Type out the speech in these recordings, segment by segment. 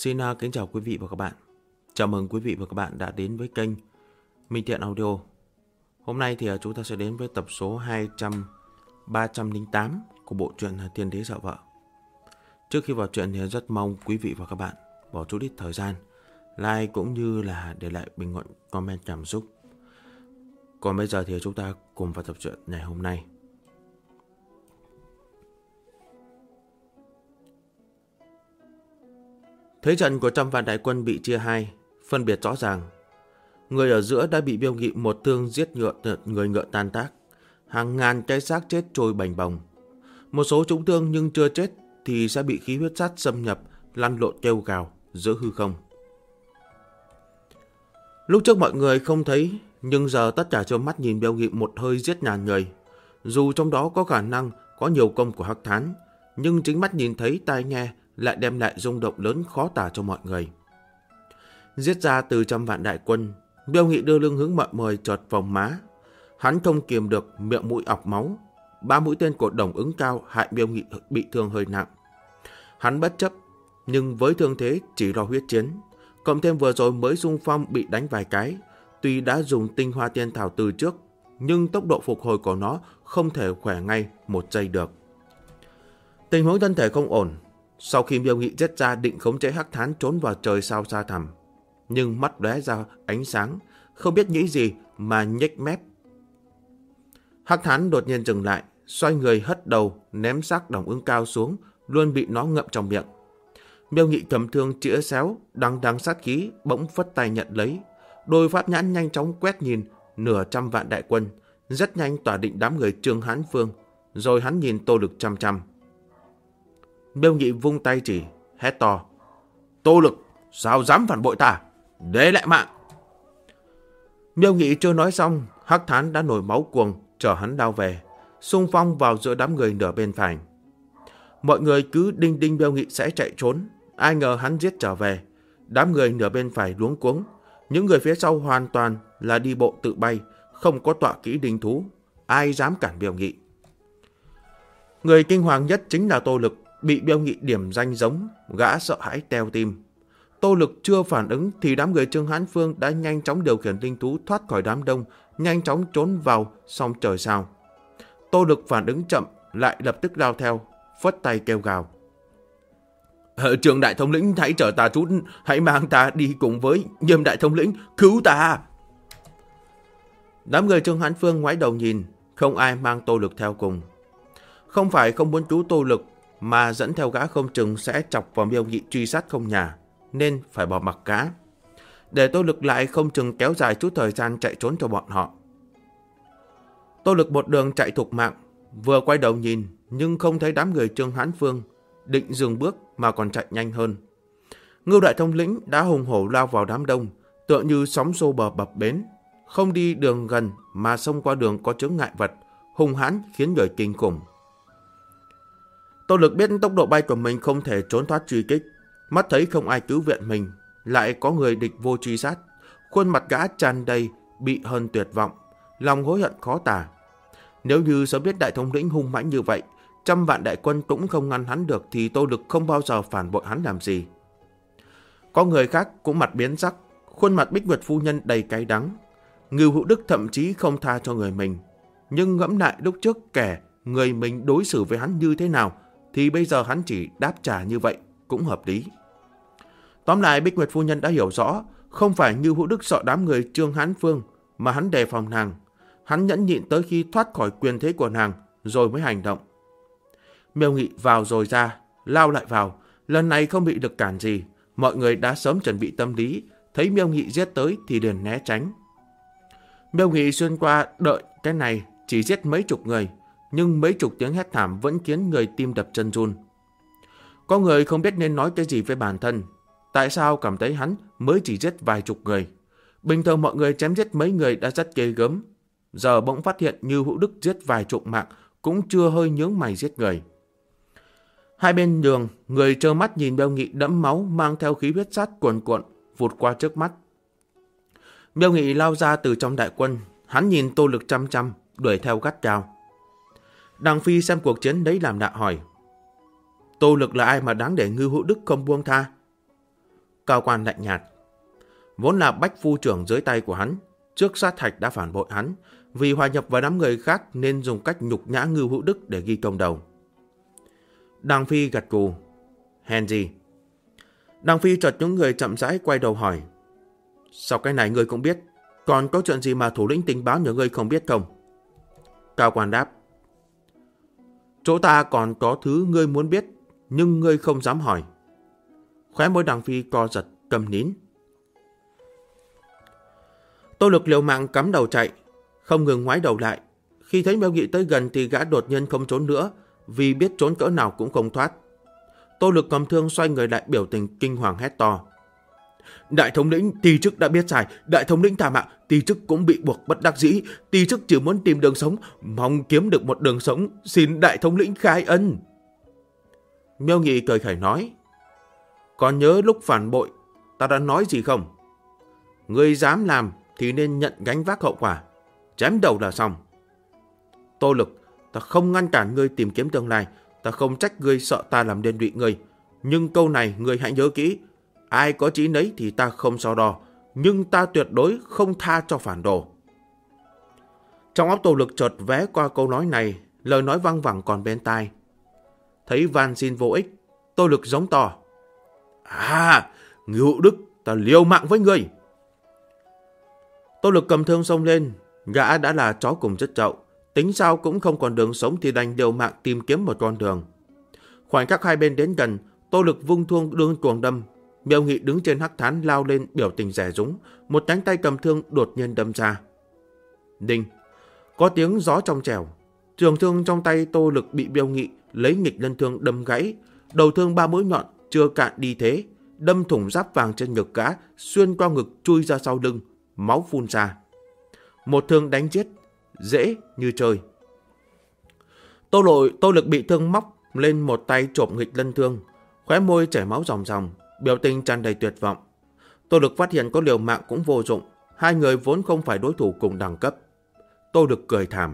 Xin kính chào quý vị và các bạn. Chào mừng quý vị và các bạn đã đến với kênh Minh Thiện Audio. Hôm nay thì chúng ta sẽ đến với tập số 308 của bộ truyện Tiên Đế Sợ Vợ. Trước khi vào truyện thì rất mong quý vị và các bạn bỏ chút ít thời gian like cũng như là để lại bình luận, comment cảm xúc. Còn bây giờ thì chúng ta cùng vào tập truyện ngày hôm nay. Thế trận của trăm vạn đại quân bị chia hai, phân biệt rõ ràng. Người ở giữa đã bị Miêu Nghị một thương giết người ngựa tan tác. Hàng ngàn cái xác chết trôi bành bồng. Một số trúng thương nhưng chưa chết thì sẽ bị khí huyết sát xâm nhập, lăn lộn kêu gào giữa hư không. Lúc trước mọi người không thấy, nhưng giờ tất cả trợn mắt nhìn Miêu Nghị một hơi giết ngàn người. Dù trong đó có khả năng có nhiều công của Hắc Thán, nhưng chính mắt nhìn thấy, tai nghe lại đem lại rung động lớn khó tả cho mọi người. Giết ra từ trăm vạn đại quân, Miêu Nghị đưa lưng hướng mọi người chợt vòng má. Hắn không kiềm được, miệng mũi ọc máu. 3 mũi tên của Đồng Ứng Cao hại Miêu Nghị bị thương hơi nặng. Hắn bất chấp, nhưng với thương thế chỉ lo huyết chiến, cộng thêm vừa rồi mới xung phong bị đánh vài cái, tuy đã dùng tinh hoa tiên thảo từ trước, nhưng tốc độ phục hồi của nó không thể khỏe ngay một giây được. Tình huống thân thể không ổn. Sau khi Miêu Nghị giết ra định khống chế Hắc Thán trốn vào trời sao xa thẳm, nhưng mắt lóe ra ánh sáng, không biết nghĩ gì mà nhếch mép. Hắc Thán đột nhiên dừng lại, xoay người hất đầu, ném xác Đồng Ứng Cao xuống, luôn bị nó ngậm trong miệng. Miêu Nghị cầm thương chĩa xéo, đằng sát khí, bỗng phất tay nhận lấy. Đôi pháp nhãn nhanh chóng quét nhìn nửa trăm vạn đại quân, rất nhanh tỏa định đám người Trương Hán Phương, rồi hắn nhìn Tô Lực chăm chăm. Miêu Nghị vung tay chỉ, hét to: "Tô Lực, sao dám phản bội ta? Để lại mạng!" Miêu Nghị chưa nói xong, Hắc Thán đã nổi máu cuồng, chở hắn lao về, xung phong vào giữa đám người nửa bên phải. Mọi người cứ đinh Miêu Nghị sẽ chạy trốn, ai ngờ hắn giết trở về. Đám người nửa bên phải luống cuống, những người phía sau hoàn toàn là đi bộ tự bay, không có tọa kỹ đinh thú, ai dám cản Miêu Nghị. Người kinh hoàng nhất chính là Tô Lực, bị Miêu Nghị điểm danh giống, gã sợ hãi teo tim. Tô Lực chưa phản ứng thì đám người Trương Hán Phương đã nhanh chóng điều khiển linh thú thoát khỏi đám đông, nhanh chóng trốn vào song trời sao. Tô Lực phản ứng chậm, lại lập tức lao theo, phất tay kêu gào: "Trương đại thống lĩnh, hãy chở ta chút, hãy mang ta đi cùng với Nhâm đại thống lĩnh, cứu ta!" Đám người Trương Hán Phương ngoái đầu nhìn, không ai mang Tô Lực theo cùng. Không phải không muốn cứu Tô Lực, mà dẫn theo gã không chừng sẽ chọc vào Miêu Nghị truy sát không nhà, nên phải bỏ mặc gã, để Tô Lực lại không chừng kéo dài chút thời gian chạy trốn cho bọn họ. Tô Lực một đường chạy thục mạng, vừa quay đầu nhìn nhưng không thấy đám người Trương Hán Phương, định dừng bước mà còn chạy nhanh hơn. Ngưu đại thống lĩnh đã hùng hổ lao vào đám đông, tựa như sóng xô bờ bập bến, không đi đường gần mà xông qua đường có chướng ngại vật, hung hãn khiến người kinh khủng. Tô Lực biết tốc độ bay của mình không thể trốn thoát truy kích, mắt thấy không ai cứu viện mình, lại có người địch vô truy sát, khuôn mặt gã tràn đầy bị hơn tuyệt vọng, lòng hối hận khó tả. Nếu như sớm biết đại thống lĩnh hung mãnh như vậy, trăm vạn đại quân cũng không ngăn hắn được, thì Tô Lực không bao giờ phản bội hắn làm gì. Có người khác cũng mặt biến sắc, khuôn mặt Bích Nguyệt phu nhân đầy cay đắng. Ngưu Hữu Đức thậm chí không tha cho người mình, nhưng ngẫm lại lúc trước kẻ người mình đối xử với hắn như thế nào, thì bây giờ hắn chỉ đáp trả như vậy cũng hợp lý. Tóm lại, Bích Nguyệt phu nhân đã hiểu rõ, không phải Ngưu Hữu Đức sợ đám người Trương Hán Phương, mà hắn đề phòng nàng. Hắn nhẫn nhịn tới khi thoát khỏi quyền thế của nàng, rồi mới hành động. Miêu Nghị vào rồi ra, lao lại vào, lần này không bị được cản gì. Mọi người đã sớm chuẩn bị tâm lý, thấy Miêu Nghị giết tới thì liền né tránh. Miêu Nghị xuyên qua đợi cái này chỉ giết mấy chục người, nhưng mấy chục tiếng hét thảm vẫn khiến người tim đập chân run. Có người không biết nên nói cái gì với bản thân. Tại sao cảm thấy hắn mới chỉ giết vài chục người? Bình thường mọi người chém giết mấy người đã rất ghê gớm. Giờ bỗng phát hiện như Hữu Đức giết vài chục mạng cũng chưa hơi nhướng mày giết người. Hai bên đường, người trơ mắt nhìn Miêu Nghị đẫm máu mang theo khí huyết sát cuồn cuộn vụt qua trước mắt. Miêu Nghị lao ra từ trong đại quân, hắn nhìn Tô Lực chăm chăm, đuổi theo gắt gao. Đằng Phi xem cuộc chiến đấy làm lạ hỏi: "Tô Lực là ai mà đáng để Ngưu Hữu Đức không buông tha?" Cao quan lạnh nhạt. Vốn là bách phu trưởng dưới tay của hắn, trước sát hạch đã phản bội hắn, vì hòa nhập vào đám người khác nên dùng cách nhục nhã Ngưu Hữu Đức để ghi công đầu. Đàng Phi gật gù. Hèn gì? Đàng Phi chợt những người chậm rãi quay đầu hỏi. Sao cái này ngươi cũng biết? Còn có chuyện gì mà thủ lĩnh tình báo nhờ ngươi không biết không? Cao quan đáp. Chỗ ta còn có thứ ngươi muốn biết, nhưng ngươi không dám hỏi. Khóe môi Đàng Phi co giật, câm nín. Tô Lực liều mạng cắm đầu chạy, không ngừng ngoái đầu lại. Khi thấy Miêu Nghị tới gần thì gã đột nhiên không trốn nữa, vì biết trốn cỡ nào cũng không thoát. Tô Lực cầm thương xoay người lại, biểu tình kinh hoàng hét to. Đại thống lĩnh, Ti chức đã biết sai, đại thống lĩnh tha mạng, Ti chức cũng bị buộc bất đắc dĩ, Ti chức chỉ muốn tìm đường sống, mong kiếm được một đường sống, xin đại thống lĩnh khai ân. Miêu Nghị cười khẩy nói. Còn nhớ lúc phản bội, ta đã nói gì không? Ngươi dám làm thì nên nhận gánh vác hậu quả, chém đầu là xong. Tô Lực, ta không ngăn cản ngươi tìm kiếm tương lai, ta không trách ngươi sợ ta làm liên lụy ngươi, nhưng câu này ngươi hãy nhớ kỹ. Ai có chí nấy thì ta không so đo, nhưng ta tuyệt đối không tha cho phản đồ. Trong óc Tô Lực chợt vé qua câu nói này, lời nói văng vẳng còn bên tai. Thấy van xin vô ích, Tô Lực giống to. Ngưu Hữu Đức, ta liều mạng với ngươi. Tô Lực cầm thương xông lên, gã đã là chó cùng chất chậu, tính sao cũng không còn đường sống thì đành liều mạng tìm kiếm một con đường. Khoảnh khắc hai bên đến gần, Tô Lực vung thương đương cuồng đâm. Miêu Nghị đứng trên hắc thán lao lên biểu tình rẻ rúng, một cánh tay cầm thương đột nhiên đâm ra. Đinh, có tiếng gió trong trẻo, trường thương trong tay Tô Lực bị Miêu Nghị lấy nghịch lân thương đâm gãy, đầu thương 3 mũi nhọn chưa cạn đi thế, đâm thủng giáp vàng trên ngực gã, xuyên qua ngực chui ra sau lưng, máu phun ra. Một thương đánh chết, dễ như chơi. Tô Lực bị thương móc lên một tay trộm nghịch lân thương, khóe môi chảy máu ròng ròng, biểu tình tràn đầy tuyệt vọng. Tô Lực phát hiện có liều mạng cũng vô dụng, hai người vốn không phải đối thủ cùng đẳng cấp. Tô Lực cười thảm.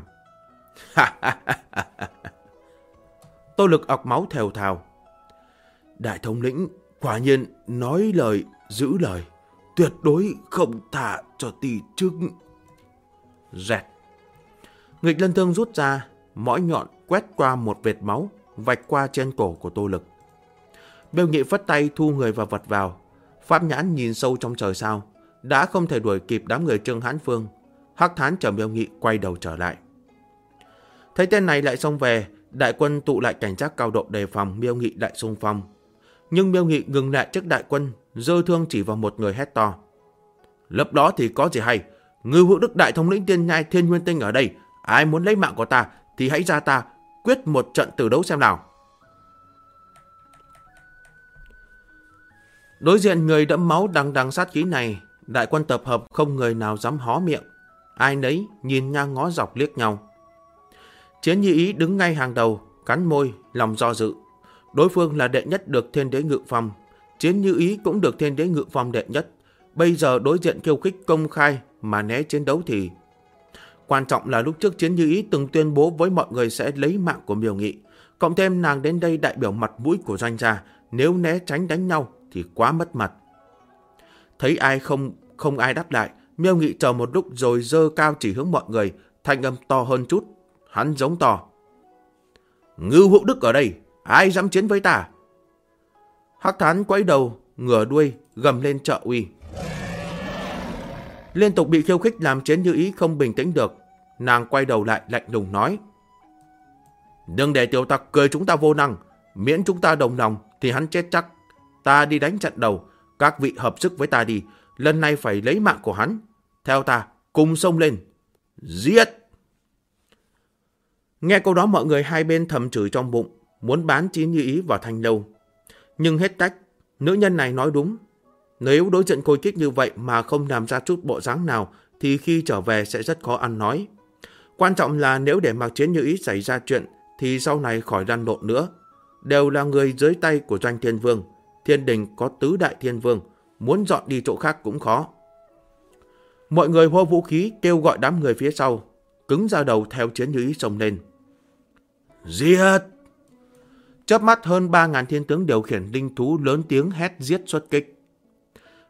Tô Lực ọc máu thều thào. Đại thống lĩnh quả nhiên nói lời giữ lời, tuyệt đối không thả cho Ti chức. Rẹt. Nghịch lân thương rút ra, mõi nhọn quét qua một vệt máu, vạch qua trên cổ của Tô Lực. Miêu Nghị phất tay thu người và vật vào. Pháp nhãn nhìn sâu trong trời sao, đã không thể đuổi kịp đám người Trương Hán Phương. Hắc thán chờ Miêu Nghị quay đầu trở lại. Thấy tên này lại xông về, đại quân tụ lại cảnh giác cao độ đề phòng Miêu Nghị đại xung phong. Nhưng Miêu Nghị ngừng lại trước đại quân, giơ thương chỉ vào một người hét to. Lớp đó thì có gì hay, Ngưu Hữu Đức đại thống lĩnh Tiên Nhai Thiên Nguyên Tinh ở đây, ai muốn lấy mạng của ta thì hãy ra ta quyết một trận tử đấu xem nào. Đối diện người đẫm máu đằng đằng sát khí này, đại quân tập hợp không người nào dám hó miệng, ai nấy nhìn ngang ngó dọc liếc nhau. Chiến Như Ý đứng ngay hàng đầu, cắn môi, lòng do dự. Đối phương là đệ nhất được Thiên Đế Ngự Phong, Chiến Như Ý cũng được Thiên Đế Ngự Phong đệ nhất. Bây giờ đối diện khiêu khích công khai mà né chiến đấu thì... Quan trọng là lúc trước Chiến Như Ý từng tuyên bố với mọi người sẽ lấy mạng của Miêu Nghị. Cộng thêm nàng đến đây đại biểu mặt mũi của doanh gia, nếu né tránh đánh nhau thì quá mất mặt. Thấy ai không ai đáp lại, Miêu Nghị chờ một lúc rồi giơ cao chỉ hướng mọi người, thanh âm to hơn chút. Hắn giống to. Ngưu Hữu Đức ở đây, ai dám chiến với ta? Hắc thán quay đầu, ngửa đuôi, gầm lên trợ uy. Liên tục bị khiêu khích làm Chiến Như Ý không bình tĩnh được. Nàng quay đầu lại lạnh lùng nói. Đừng để tiểu tặc cười chúng ta vô năng, miễn chúng ta đồng lòng thì hắn chết chắc. Ta đi đánh trận đầu, các vị hợp sức với ta đi, lần này phải lấy mạng của hắn. Theo ta, cùng xông lên. Giết! Nghe câu đó mọi người hai bên thầm chửi trong bụng, muốn bán Chiến Như Ý vào Thanh Lâu. Nhưng hết cách, nữ nhân này nói đúng. Nếu đối trận khôi kích như vậy mà không làm ra chút bộ dáng nào thì khi trở về sẽ rất khó ăn nói. Quan trọng là nếu để mặc Chiến Như Ý xảy ra chuyện thì sau này khỏi lăn lộn nữa. Đều là người dưới tay của Doanh Thiên Vương. Thiên đình có tứ đại thiên vương, muốn dọn đi chỗ khác cũng khó. Mọi người hô vũ khí kêu gọi đám người phía sau, cứng ra đầu theo Chiến Như Ý xông lên. Giết! Chớp mắt hơn 3.000 thiên tướng điều khiển linh thú lớn tiếng hét giết xuất kích.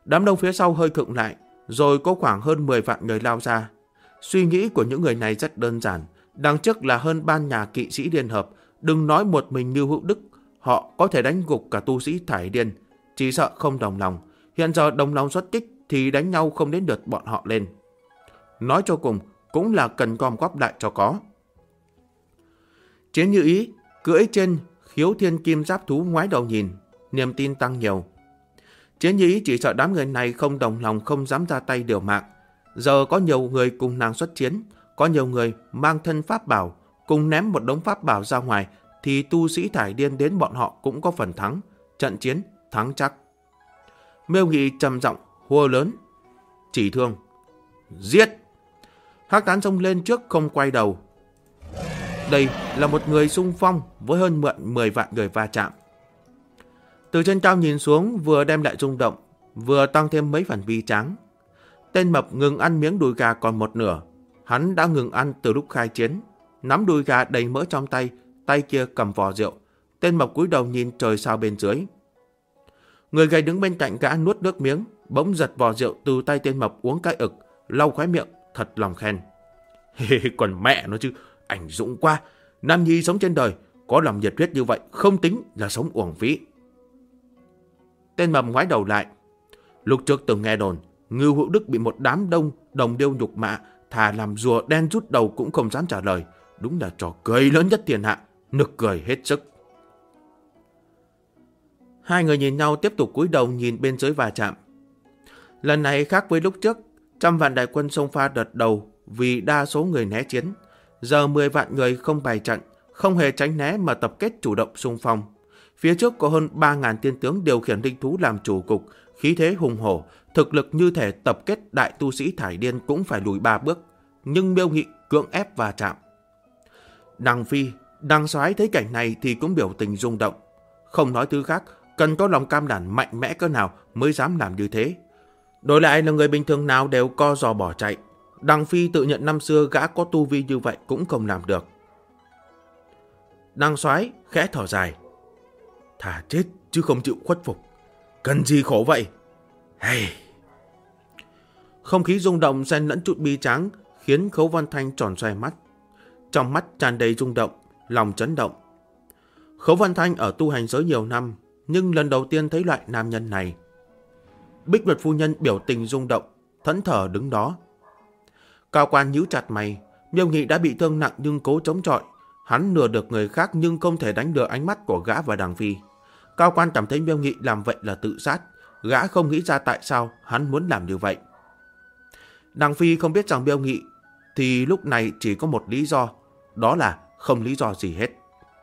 Đám đông phía sau hơi khựng lại, rồi có khoảng hơn 10 vạn người lao ra. Suy nghĩ của những người này rất đơn giản. Đằng trước là hơn ban nhà kỵ sĩ liên hợp. Đừng nói một mình Ngưu Hữu Đức, họ có thể đánh gục cả tu sĩ Thải Điên. Chỉ sợ không đồng lòng. Hiện giờ đồng lòng xuất kích thì đánh nhau không đến lượt bọn họ lên. Nói cho cùng cũng là cần gom góp lại cho có. Chiến Như Ý cưỡi trên Khiếu Thiên Kim Giáp thú ngoái đầu nhìn, niềm tin tăng nhiều. Chiến Như Ý chỉ sợ đám người này không đồng lòng, không dám ra tay liều mạng. Giờ có nhiều người cùng nàng xuất chiến, có nhiều người mang thân pháp bảo, cùng ném một đống pháp bảo ra ngoài, thì tu sĩ Thải Điên đến bọn họ cũng có phần thắng. Trận chiến thắng chắc. Miêu Nghị trầm giọng hô lớn: chỉ thương, giết! Hắc Tán xông lên trước không quay đầu. Đây là một người xung phong với hơn 10 vạn người va chạm. Từ trên cao nhìn xuống, vừa đem lại rung động, vừa tăng thêm mấy phần bi tráng. Tên mập ngừng ăn miếng đùi gà còn một nửa. Hắn đã ngừng ăn từ lúc khai chiến. Nắm đùi gà đầy mỡ trong tay, tay kia cầm vò rượu. Tên mập cúi đầu nhìn trời sao bên dưới. Người gầy đứng bên cạnh gã nuốt nước miếng, bỗng giật vò rượu từ tay tên mập uống cái ực, lau khóe miệng, thật lòng khen. Còn mẹ nó chứ, anh dũng quá. Nam nhi sống trên đời, có lòng nhiệt huyết như vậy, không tính là sống uổng phí. Tên mập ngoái đầu lại. Lúc trước từng nghe đồn, Ngưu Hữu Đức bị một đám đông đồng điêu nhục mạ, thà làm rùa đen rút đầu cũng không dám trả lời. Đúng là trò cười lớn nhất thiên hạ, nực cười hết sức. Hai người nhìn nhau tiếp tục cúi đầu nhìn bên dưới va chạm. Lần này khác với lúc trước, 100 vạn đại quân xông pha đợt đầu vì đa số người né chiến. Giờ 10 vạn người không bày trận, không hề tránh né mà tập kết chủ động xung phong. Phía trước có hơn 3.000 tiên tướng điều khiển linh thú làm chủ cục, khí thế hùng hổ, thực lực như thể tập kết đại tu sĩ Thải Điên cũng phải lùi 3 bước. Nhưng Miêu Nghị cưỡng ép va chạm. Đằng Phi, Đằng Soái thấy cảnh này thì cũng biểu tình rung động. Không nói thứ khác, cần có lòng cam đảm mạnh mẽ cỡ nào mới dám làm như thế. Đổi lại là người bình thường nào đều co giò bỏ chạy. Đằng Phi tự nhận năm xưa gã có tu vi như vậy cũng không làm được. Đằng Soái khẽ thở dài. Thà chết chứ không chịu khuất phục. Cần gì khổ vậy? Hey. Không khí rung động xen lẫn chút bi tráng khiến Khấu Văn Thanh tròn xoe mắt. Trong mắt tràn đầy rung động, lòng chấn động. Khấu Văn Thanh ở tu hành giới nhiều năm, nhưng lần đầu tiên thấy loại nam nhân này. Bích Luật phu nhân biểu tình rung động, thẫn thờ đứng đó. Cao Quan nhíu chặt mày. Miêu Nghị đã bị thương nặng nhưng cố chống chọi. Hắn lừa được người khác nhưng không thể đánh được ánh mắt của gã và Đằng Phi. Cao Quan cảm thấy Miêu Nghị làm vậy là tự sát. Gã không nghĩ ra tại sao hắn muốn làm như vậy. Đằng Phi không biết rằng Miêu Nghị thì lúc này chỉ có một lý do, đó là không lý do gì hết.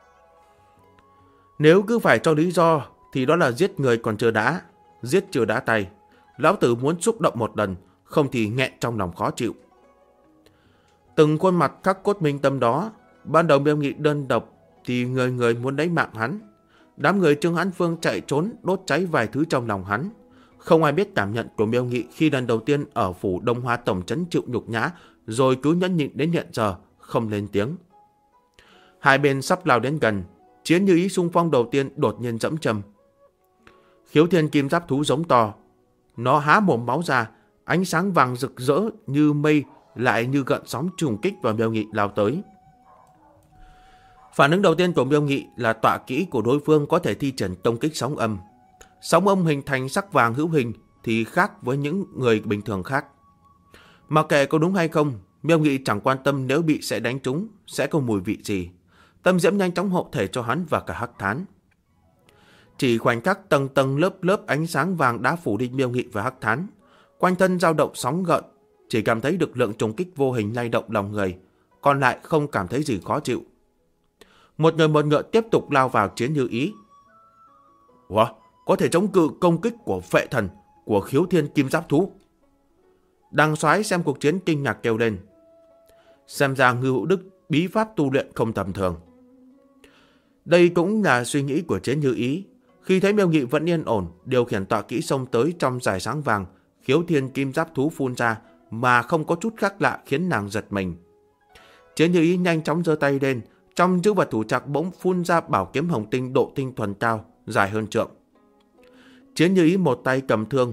Nếu cứ phải cho lý do thì đó là giết người còn chưa đã, giết chưa đã tay. Lão tử muốn xúc động một lần, không thì nghẹn trong lòng khó chịu. Từng khuôn mặt khắc cốt minh tâm đó. Ban đầu Miêu Nghị đơn độc thì người người muốn lấy mạng hắn. Đám người Trương Hán Phương chạy trốn đốt cháy vài thứ trong lòng hắn. Không ai biết cảm nhận của Miêu Nghị khi lần đầu tiên ở phủ Đông Hoa tổng trấn chịu nhục nhã, rồi cứ nhẫn nhịn đến hiện giờ không lên tiếng. Hai bên sắp lao đến gần, Chiến Như Ý xung phong đầu tiên đột nhiên dẫm châm. Khiếu Thiên Kim Giáp thú giống to, nó há mồm máu ra, ánh sáng vàng rực rỡ như mây lại như gợn sóng trùng kích vào Miêu Nghị lao tới. Phản ứng đầu tiên của Miêu Nghị là tọa kỹ của đối phương có thể thi triển tông kích sóng âm. Sóng âm hình thành sắc vàng hữu hình thì khác với những người bình thường khác. Mặc kệ có đúng hay không, Miêu Nghị chẳng quan tâm nếu bị sẽ đánh trúng, sẽ có mùi vị gì. Tâm diễm nhanh chóng hộ thể cho hắn và cả Hắc Thán. Chỉ khoảnh khắc tầng tầng lớp lớp ánh sáng vàng đã phủ đi Miêu Nghị và Hắc Thán. Quanh thân dao động sóng gợn, chỉ cảm thấy được lượng trùng kích vô hình lay động lòng người, còn lại không cảm thấy gì khó chịu. Một người một ngựa tiếp tục lao vào Chiến Như Ý. Ủa, có thể chống cự công kích của phệ thần, của Khiếu Thiên Kim Giáp thú. Đằng Soái xem cuộc chiến kinh ngạc kêu lên. Xem ra Ngưu Hữu Đức bí pháp tu luyện không tầm thường. Đây cũng là suy nghĩ của Chiến Như Ý. Khi thấy Miêu Nghị vẫn yên ổn, điều khiển tọa kỹ xông tới trong dải sáng vàng, Khiếu Thiên Kim Giáp thú phun ra mà không có chút khác lạ khiến nàng giật mình. Chiến Như Ý nhanh chóng giơ tay lên, trong chữ vật thủ trạc bỗng phun ra bảo kiếm hồng tinh độ tinh thuần cao, dài hơn trượng. Chiến Như Ý một tay cầm thương,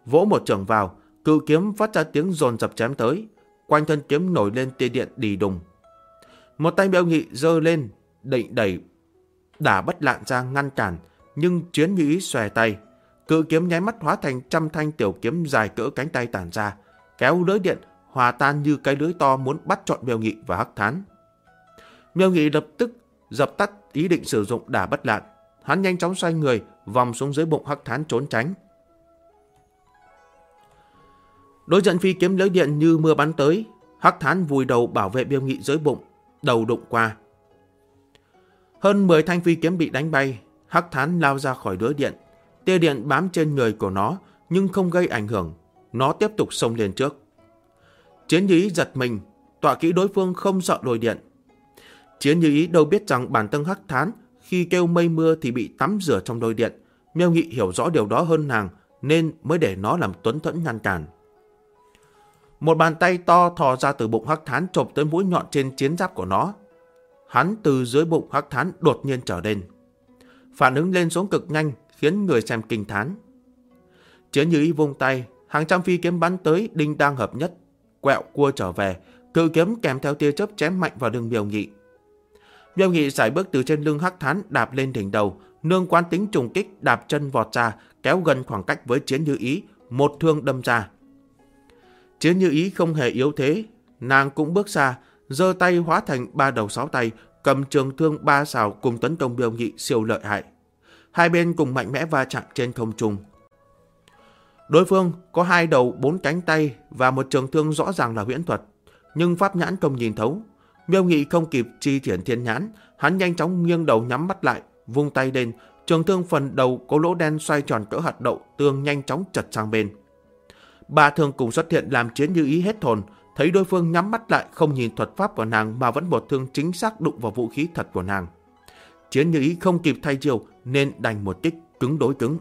vỗ một chưởng vào, cự kiếm phát ra tiếng dồn dập chém tới, quanh thân kiếm nổi lên tia điện đì đùng. Một tay Miêu Nghị giơ lên, định đẩy Đả Bất Lạn ra ngăn cản, nhưng Chiến Như Ý xòe tay, cự kiếm nháy mắt hóa thành trăm thanh tiểu kiếm dài cỡ cánh tay tản ra, kéo lưới điện hòa tan như cái lưới to muốn bắt trọn Miêu Nghị và Hắc Thán. Miêu Nghị lập tức dập tắt ý định sử dụng Đả Bất Lạn, hắn nhanh chóng xoay người vòng xuống dưới bụng Hắc Thán trốn tránh. Đối trận phi kiếm lưới điện như mưa bắn tới, Hắc Thán vùi đầu bảo vệ Miêu Nghị dưới bụng, đầu đụng qua. Hơn 10 thanh phi kiếm bị đánh bay, Hắc Thán lao ra khỏi lưới điện, tia điện bám trên người của nó nhưng không gây ảnh hưởng, nó tiếp tục xông lên trước. Chiến Như Ý giật mình, tọa kỹ đối phương không sợ lôi điện. Chiến Như Ý đâu biết rằng bản thân Hắc Thán khi kêu mây mưa thì bị tắm rửa trong lôi điện. Miêu Nghị hiểu rõ điều đó hơn nàng nên mới để nó làm tuấn thuẫn ngăn cản. Một bàn tay to thò ra từ bụng Hắc Thán chộp tới mũi nhọn trên chiến giáp của nó. Hắn từ dưới bụng Hắc Thán đột nhiên trở lên, phản ứng lên xuống cực nhanh khiến người xem kinh thán. Chiến Như Ý vung tay, hàng trăm phi kiếm bắn tới đinh đang hợp nhất, quẹo cua trở về, cự kiếm kèm theo tia chớp chém mạnh vào lưng Miêu Nghị. Miêu Nghị sải bước từ trên lưng Hắc Thán đạp lên đỉnh đầu, nương quán tính trùng kích đạp chân vọt ra, kéo gần khoảng cách với Chiến Như Ý, một thương đâm ra. Chiến Như Ý không hề yếu thế, nàng cũng bước xa, giơ tay hóa thành 3 đầu 6 tay, cầm trường thương 3 sào cùng tấn công Miêu Nghị siêu lợi hại. Hai bên cùng mạnh mẽ va chạm trên không trung. Đối phương có 2 đầu 4 cánh tay và một trường thương rõ ràng là huyễn thuật, nhưng pháp nhãn không nhìn thấu. Miêu Nghị không kịp chi triển thiên nhãn, hắn nhanh chóng nghiêng đầu nhắm mắt lại, vung tay lên, trường thương phần đầu có lỗ đen xoay tròn cỡ hạt đậu tương nhanh chóng chật sang bên. 3 thương cùng xuất hiện làm Chiến Như Ý hết hồn, thấy đối phương nhắm mắt lại không nhìn thuật pháp của nàng mà vẫn một thương chính xác đụng vào vũ khí thật của nàng. Chiến Như Ý không kịp thay chiêu nên đành một kích cứng đối cứng.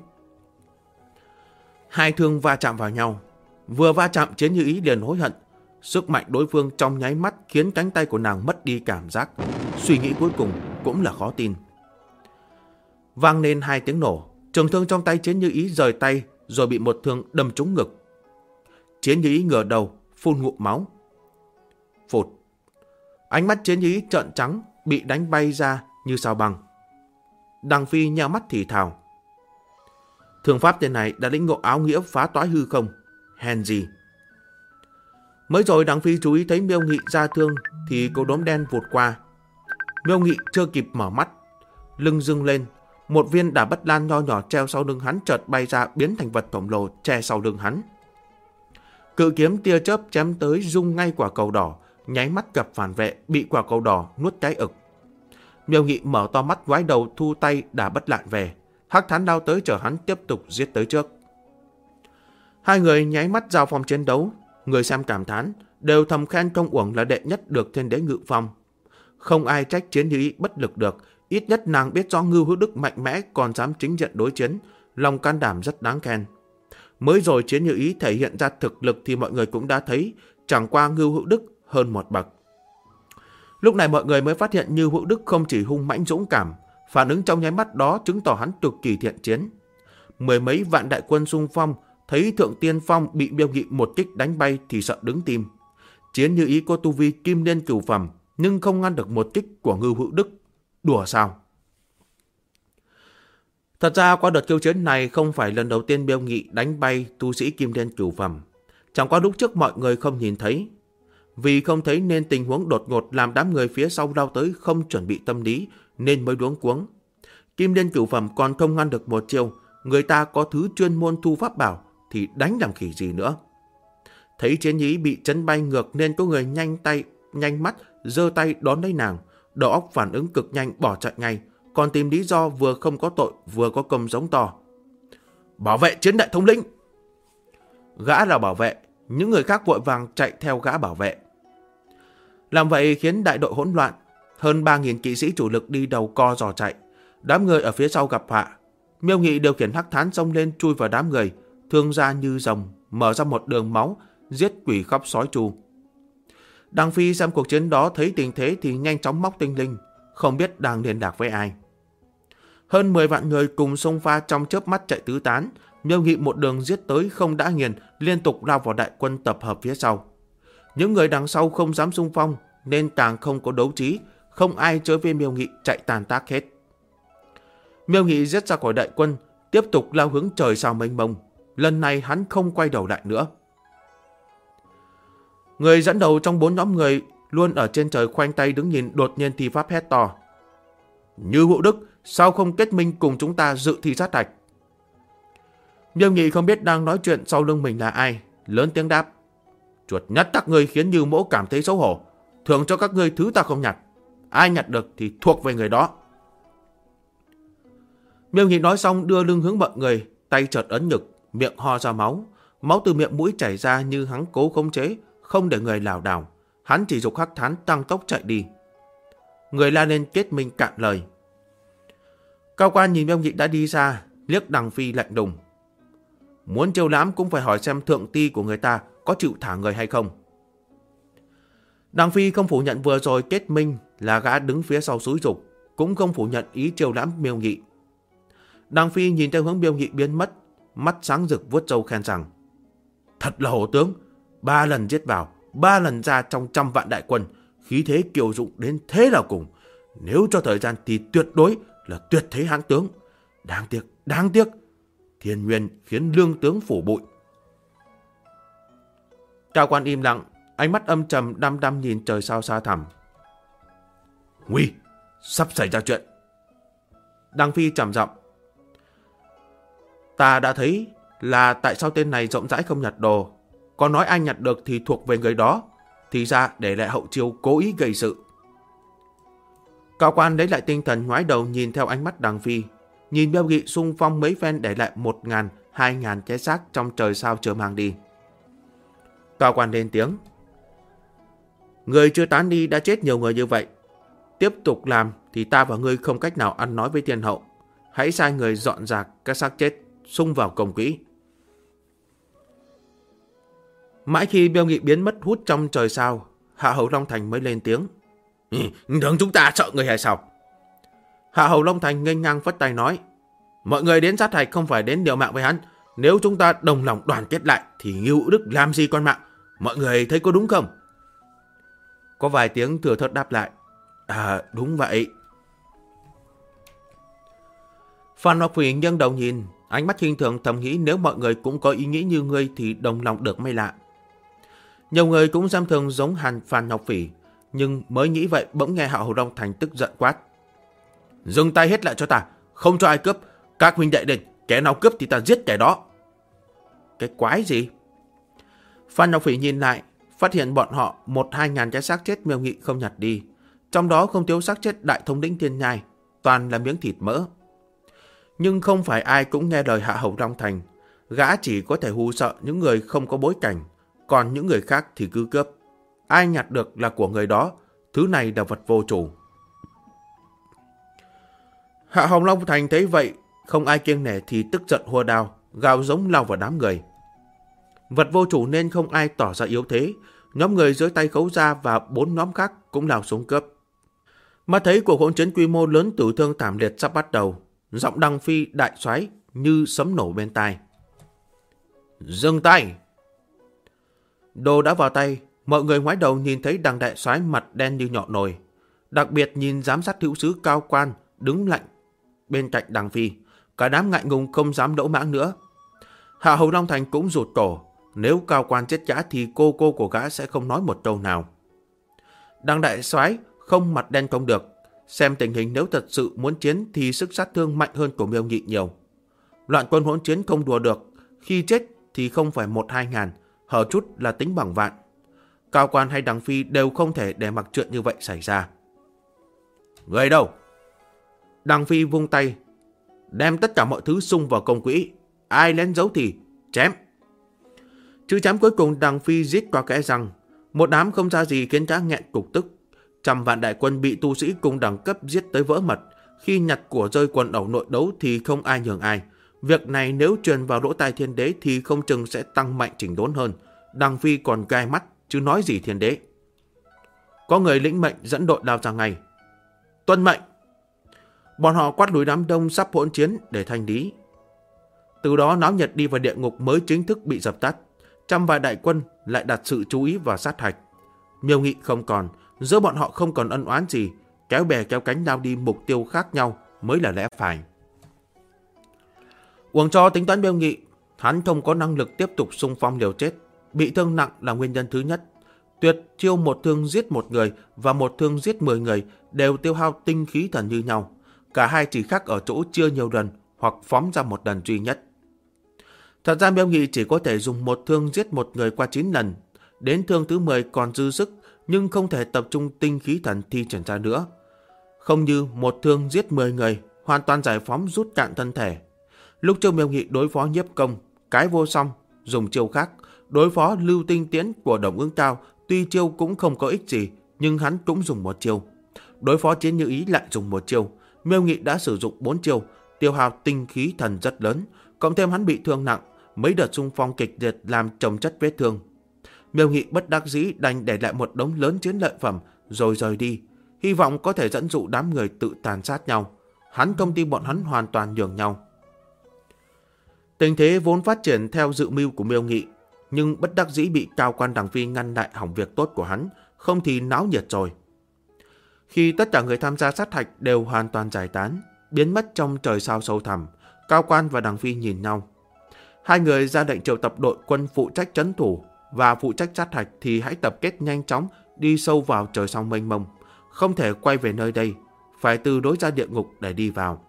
2 thương va chạm vào nhau, vừa va chạm Chiến Như Ý liền hối hận. Sức mạnh đối phương trong nháy mắt khiến cánh tay của nàng mất đi cảm giác. Suy nghĩ cuối cùng cũng là khó tin. Vang lên 2 tiếng nổ, trường thương trong tay Chiến Như Ý rời tay rồi bị một thương đâm trúng ngực. Chiến Như Ý ngửa đầu, phun ngụm máu. Phụt! Ánh mắt Chiến Như Ý trợn trắng, bị đánh bay ra như sao băng. Đằng Phi nheo mắt thì thào. Thương pháp tên này đã lĩnh ngộ áo nghĩa phá toái hư không, hèn gì. Mới rồi Đằng Phi chú ý thấy Miêu Nghị ra thương thì cô đốm đen vụt qua. Miêu Nghị chưa kịp mở mắt, lưng dưng lên, một viên Đả Bất Lan nho nhỏ treo sau lưng hắn chợt bay ra biến thành vật khổng lồ che sau lưng hắn. Cự kiếm tia chớp chém tới rung ngay quả cầu đỏ, nháy mắt gặp phản vệ bị quả cầu đỏ nuốt cái ực. Miêu Nghị mở to mắt ngoái đầu thu tay Đả Bất Lạn về. Hắc Thán lao tới chở hắn tiếp tục giết tới trước. Hai người nháy mắt giao phong chiến đấu, người xem cảm thán đều thầm khen Công Uổng là đệ nhất được Thiên Đế ngự phong. Không ai trách Chiến Như Ý bất lực được, ít nhất nàng biết do Ngưu Hữu Đức mạnh mẽ còn dám chính diện đối chiến, lòng can đảm rất đáng khen. Mới rồi Chiến Như Ý thể hiện ra thực lực thì mọi người cũng đã thấy, chẳng qua Ngưu Hữu Đức hơn một bậc. Lúc này mọi người mới phát hiện Ngưu Hữu Đức không chỉ hung mãnh dũng cảm, phản ứng trong nháy mắt đó chứng tỏ hắn cực kỳ thiện chiến. 10 mấy vạn đại quân xung phong, thấy Thượng Tiên Phong bị Miêu Nghị một kích đánh bay thì sợ đứng tim. Chiến Như Ý có tu vi kim liên cửu phẩm, nhưng không ngăn được một kích của Ngưu Hữu Đức. Đùa sao? Thật ra qua đợt khiêu chiến này không phải lần đầu tiên Miêu Nghị đánh bay tu sĩ kim liên cửu phẩm. Chẳng qua lúc trước mọi người không nhìn thấy. Vì không thấy nên tình huống đột ngột làm đám người phía sau lao tới không chuẩn bị tâm lý nên mới luống cuống. Kim liên cửu phẩm còn không ngăn được một chiêu, người ta có thứ chuyên môn thu pháp bảo thì đánh làm khỉ gì nữa. Thấy Chiến Như Ý bị chấn bay ngược nên có người nhanh mắt giơ tay đón lấy nàng, đầu óc phản ứng cực nhanh bỏ chạy ngay, còn tìm lý do vừa không có tội vừa có công giống to. Bảo vệ Chiến đại thống lĩnh! Gã là bảo vệ, những người khác vội vàng chạy theo gã bảo vệ. Làm vậy khiến đại đội hỗn loạn, hơn 3.000 kỵ sĩ chủ lực đi đầu co giò chạy, đám người ở phía sau gặp họa. Miêu Nghị điều khiển Hắc Thán xông lên chui vào đám người, thương ra như rồng, mở ra một đường máu, giết quỷ khóc sói tru. Đằng Phi xem cuộc chiến đó thấy tình thế thì nhanh chóng móc tinh linh, không biết đang liên lạc với ai. Hơn 10 vạn người cùng xông pha trong chớp mắt chạy tứ tán, Miêu Nghị một đường giết tới không đã nghiền, liên tục lao vào đại quân tập hợp phía sau. Những người đằng sau không dám xung phong nên càng không có đấu trí, không ai chơi với Miêu Nghị, chạy tàn tác hết. Miêu Nghị giết ra khỏi đại quân, tiếp tục lao hướng trời sao mênh mông. Lần này hắn không quay đầu lại nữa. Người dẫn đầu trong 4 nhóm người luôn ở trên trời khoanh tay đứng nhìn đột nhiên thi pháp hét to: Như Hữu Đức, sao không kết minh cùng chúng ta dự thi sát hạch? Miêu Nghị không biết đang nói chuyện sau lưng mình là ai, lớn tiếng đáp: Chuột nhắt các ngươi khiến Như Mỗ cảm thấy xấu hổ. Thưởng cho các ngươi thứ ta không nhặt. Ai nhặt được thì thuộc về người đó. Miêu Nghị nói xong đưa lưng hướng mọi người, tay chợt ấn ngực, miệng ho ra máu. Máu từ miệng mũi chảy ra như hắn cố khống chế, không để người lảo đảo. Hắn chỉ giục Hắc Thán tăng tốc chạy đi. Người la lên kết minh cạn lời. Cao quan nhìn Miêu Nghị đã đi xa, liếc Đằng Phi lạnh lùng: Muốn chiêu lãm cũng phải hỏi xem thượng ti của người ta có chịu thả người hay không. Đằng Phi không phủ nhận vừa rồi kết minh là gã đứng phía sau xúi giục, cũng không phủ nhận ý chiêu lãm Miêu Nghị. Đằng Phi nhìn theo hướng Miêu Nghị biến mất, mắt sáng rực vuốt râu khen rằng: Thật là hổ tướng, 3 lần giết vào, 3 lần ra trong 100 vạn đại quân, khí thế kiều dụng đến thế là cùng. Nếu cho thời gian thì tuyệt đối là tuyệt thế hãn tướng. Đáng tiếc, thiên nguyên khiến lương tướng phủ bụi. Cao quan im lặng, ánh mắt âm trầm đăm đăm nhìn trời sao xa thẳm. Nguy, sắp xảy ra chuyện. Đằng Phi trầm giọng: Ta đã thấy là tại sao tên này rộng rãi không nhặt đồ. Còn nói ai nhặt được thì thuộc về người đó, thì ra để lại hậu chiêu cố ý gây sự. Cao quan lấy lại tinh thần, ngoái đầu nhìn theo ánh mắt Đằng Phi, nhìn Miêu Nghị xung phong mấy phen để lại 1.000, 2.000 cái xác trong trời sao chưa mang đi. Cao quan lên tiếng: Người chưa tán đi đã chết nhiều người như vậy. Tiếp tục làm thì ta và ngươi không cách nào ăn nói với thiên hậu. Hãy sai người dọn dạc các xác chết, xung vào công quỹ. Mãi khi Miêu Nghị biến mất hút trong trời sao, Hạ Hầu Long Thành mới lên tiếng: Tưởng chúng ta sợ người hay sao? Hạ Hầu Long Thành nghênh ngang phất tay nói: Mọi người đến sát hạch không phải đến liều mạng với hắn. Nếu chúng ta đồng lòng đoàn kết lại thì Ngưu Hữu Đức làm gì con mạng? Mọi người thấy có đúng không? Có vài tiếng thừa thớt đáp lại: Đúng vậy. Phan Ngọc Phỉ nghiêng đầu nhìn, ánh mắt khinh thường, thầm nghĩ nếu mọi người cũng có ý nghĩ như ngươi thì đồng lòng được mới lạ. Nhiều người cũng xem thường giống Phan Ngọc Phỉ, nhưng mới nghĩ vậy bỗng nghe Hạ Hầu Long Thành tức giận quát: Dừng tay hết lại cho ta, không cho ai cướp. Các huynh đệ địch, kẻ nào cướp thì ta giết kẻ đó. Cái quái gì? Phan Ngọc Phỉ nhìn lại, phát hiện bọn họ 1-2 cái xác chết Miêu Nghị không nhặt đi, trong đó không thiếu xác chết đại thống lĩnh Thiên Nhai, toàn là miếng thịt mỡ. Nhưng không phải ai cũng nghe lời Hạ Hầu Long Thành, gã chỉ có thể hù sợ những người không có bối cảnh, còn những người khác thì cứ cướp. Ai nhặt được là của người đó, thứ này là vật vô chủ. Hạ Hầu Long Thành thấy vậy, không ai kiêng nể thì tức giận hùa đao, gào giống lao vào đám người. Vật vô chủ nên không ai tỏ ra yếu thế, nhóm người dưới tay Khấu Gia và 4 nhóm khác cũng lao xuống cướp. Mà thấy cuộc hỗn chiến quy mô lớn tử thương thảm liệt sắp bắt đầu, giọng Đằng Phi đại soái như sấm nổ bên tai: Dừng tay! Đồ đã vào tay, mọi người ngoái đầu nhìn thấy Đằng đại soái mặt đen như nhọ nồi, đặc biệt nhìn giám sát hữu sứ Cao Quan đứng lạnh bên cạnh Đằng Phi, cả đám ngại ngùng không dám lỗ mãng nữa. Hạ Hầu Long Thành cũng rụt cổ, nếu Cao Quan chết gã thì cô của gã sẽ không nói một câu nào. Đằng đại soái không mặt đen không được, xem tình hình nếu thật sự muốn chiến thì sức sát thương mạnh hơn của Miêu Nghị nhiều. Loạn quân hỗn chiến không đùa được, khi chết thì không phải 1-2 ngàn, hở chút là tính bằng vạn. Cao Quan hay Đằng Phi đều không thể để mặc chuyện như vậy xảy ra. Người đâu? Đằng Phi vung tay, đem tất cả mọi thứ xung vào công quỹ. Ai lén giấu thì chém. Chữ chém cuối cùng Đằng Phi giết qua kẽ răng, một đám không ra gì khiến gã nghẹn cục tức. 100 vạn đại quân bị tu sĩ cùng đẳng cấp giết tới vỡ mật. Khi nhặt của rơi quần ẩu nội đấu thì không ai nhường ai. Việc này nếu truyền vào lỗ tai Thiên Đế thì không chừng sẽ tăng mạnh chỉnh đốn hơn. Đằng Phi còn gai mắt chứ nói gì Thiên Đế. Có người lĩnh mệnh dẫn đội lao ra ngay. Tuân mệnh! Bọn họ quát đuổi đám đông sắp hỗn chiến để thanh lý. Từ đó náo nhiệt đi vào địa ngục mới chính thức bị dập tắt. Trăm vài đại quân lại đặt sự chú ý vào sát hạch. Miêu Nghị không còn, giữa bọn họ không còn ân oán gì, kéo bè kéo cánh lao đi mục tiêu khác nhau mới là lẽ phải. Uổng cho tính toán Miêu Nghị, hắn không có năng lực tiếp tục xung phong liều chết. Bị thương nặng là nguyên nhân thứ nhất. Tuyệt chiêu một thương giết một người và một thương giết 10 người đều tiêu hao tinh khí thần như nhau. Cả hai chỉ khác ở chỗ chia nhiều lần hoặc phóng ra một lần duy nhất. Thật ra Miêu Nghị chỉ có thể dùng một thương giết một người qua 9 lần. Đến thương thứ 10 còn dư sức, nhưng không thể tập trung tinh khí thần thi triển ra nữa. Không như một thương giết 10 người, hoàn toàn giải phóng rút cạn thân thể. Lúc trước Miêu Nghị đối phó Nhiếp Công, cái vô song, dùng chiêu khác. Đối phó Lưu Tinh Tiễn của Đồng Ưng Cao, tuy chiêu cũng không có ích gì, nhưng hắn cũng dùng một chiêu. Đối phó Chiến Như Ý lại dùng một chiêu. Miêu Nghị đã sử dụng 4 chiêu, tiêu hao tinh khí thần rất lớn, cộng thêm hắn bị thương nặng, mấy đợt xung phong kịch liệt làm chồng chất vết thương. Miêu Nghị bất đắc dĩ đành để lại một đống lớn chiến lợi phẩm rồi rời đi, hy vọng có thể dẫn dụ đám người tự tàn sát nhau. Hắn không tin bọn hắn hoàn toàn nhường nhau. Tình thế vốn phát triển theo dự mưu của Miêu Nghị, nhưng bất đắc dĩ bị cao quan Đằng Phi ngăn lại hỏng việc tốt của hắn, không thì náo nhiệt rồi. Khi tất cả người tham gia sát hạch đều hoàn toàn giải tán, biến mất trong trời sao sâu thẳm, cao quan và Đằng Phi nhìn nhau. Hai người ra lệnh triệu tập đội quân phụ trách trấn thủ và phụ trách sát hạch thì hãy tập kết nhanh chóng đi sâu vào trời sao mênh mông, không thể quay về nơi đây, phải từ lối ra địa ngục để đi vào.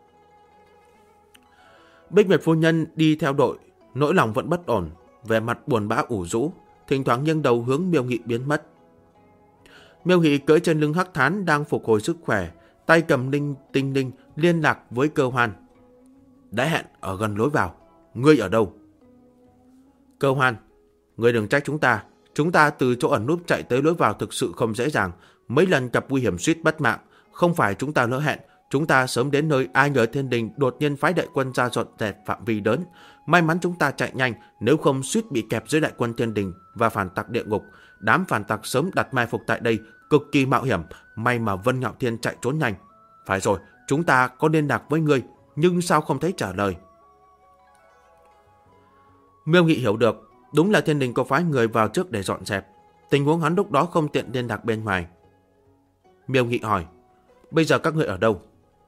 Bích Nguyệt phu nhân đi theo đội, nỗi lòng vẫn bất ổn, vẻ mặt buồn bã ủ rũ, thỉnh thoảng nghiêng đầu hướng Miêu Nghị biến mất. Miêu Nghị cưỡi trên lưng Hắc Thán đang phục hồi sức khỏe, tay cầm tinh linh liên lạc với Cơ Hoan. Đã hẹn ở gần lối vào, ngươi ở đâu? Cơ Hoan, ngươi đừng trách chúng ta từ chỗ ẩn núp chạy tới lối vào thực sự không dễ dàng, mấy lần gặp nguy hiểm suýt mất mạng, không phải chúng ta lỡ hẹn, chúng ta sớm đến nơi, ai ngờ thiên đình đột nhiên phái đại quân ra dọn dẹp phạm vi lớn. May mắn chúng ta chạy nhanh, nếu không suýt bị kẹp dưới đại quân thiên đình và phản tặc địa ngục. Đám phản tặc sớm đặt mai phục tại đây, cực kỳ mạo hiểm, may mà Vân Ngạo Thiên chạy trốn nhanh. Phải rồi, chúng ta có liên lạc với ngươi, nhưng sao không thấy trả lời? Miêu Nghị hiểu được, đúng là thiên đình có phái người vào trước để dọn dẹp. Tình huống hắn lúc đó không tiện liên lạc bên ngoài. Miêu Nghị hỏi, bây giờ các ngươi ở đâu?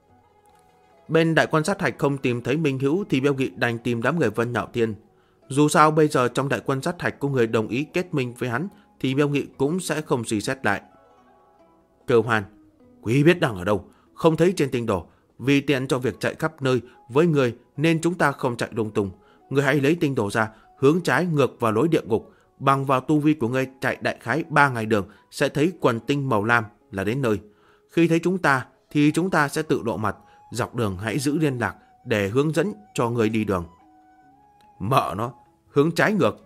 Bên đại quân sát hạch không tìm thấy Minh Hữu thì Miêu Nghị đành tìm đám người Vân Ngạo Thiên. Dù sao bây giờ trong đại quân sát hạch có người đồng ý kết minh với hắn thì Miêu Nghị cũng sẽ không suy xét lại. Cơ Hoan, quý biết đang ở đâu, không thấy trên tinh đồ. Vì tiện cho việc chạy khắp nơi với người nên chúng ta không chạy lung tung. Người hãy lấy tinh đồ ra, hướng trái ngược vào lối địa ngục. Bằng vào tu vi của ngươi chạy đại khái 3 ngày đường sẽ thấy quần tinh màu lam là đến nơi. Khi thấy chúng ta thì chúng ta sẽ tự lộ mặt. Dọc đường hãy giữ liên lạc để hướng dẫn cho người đi đường. Mợ nó, hướng trái ngược.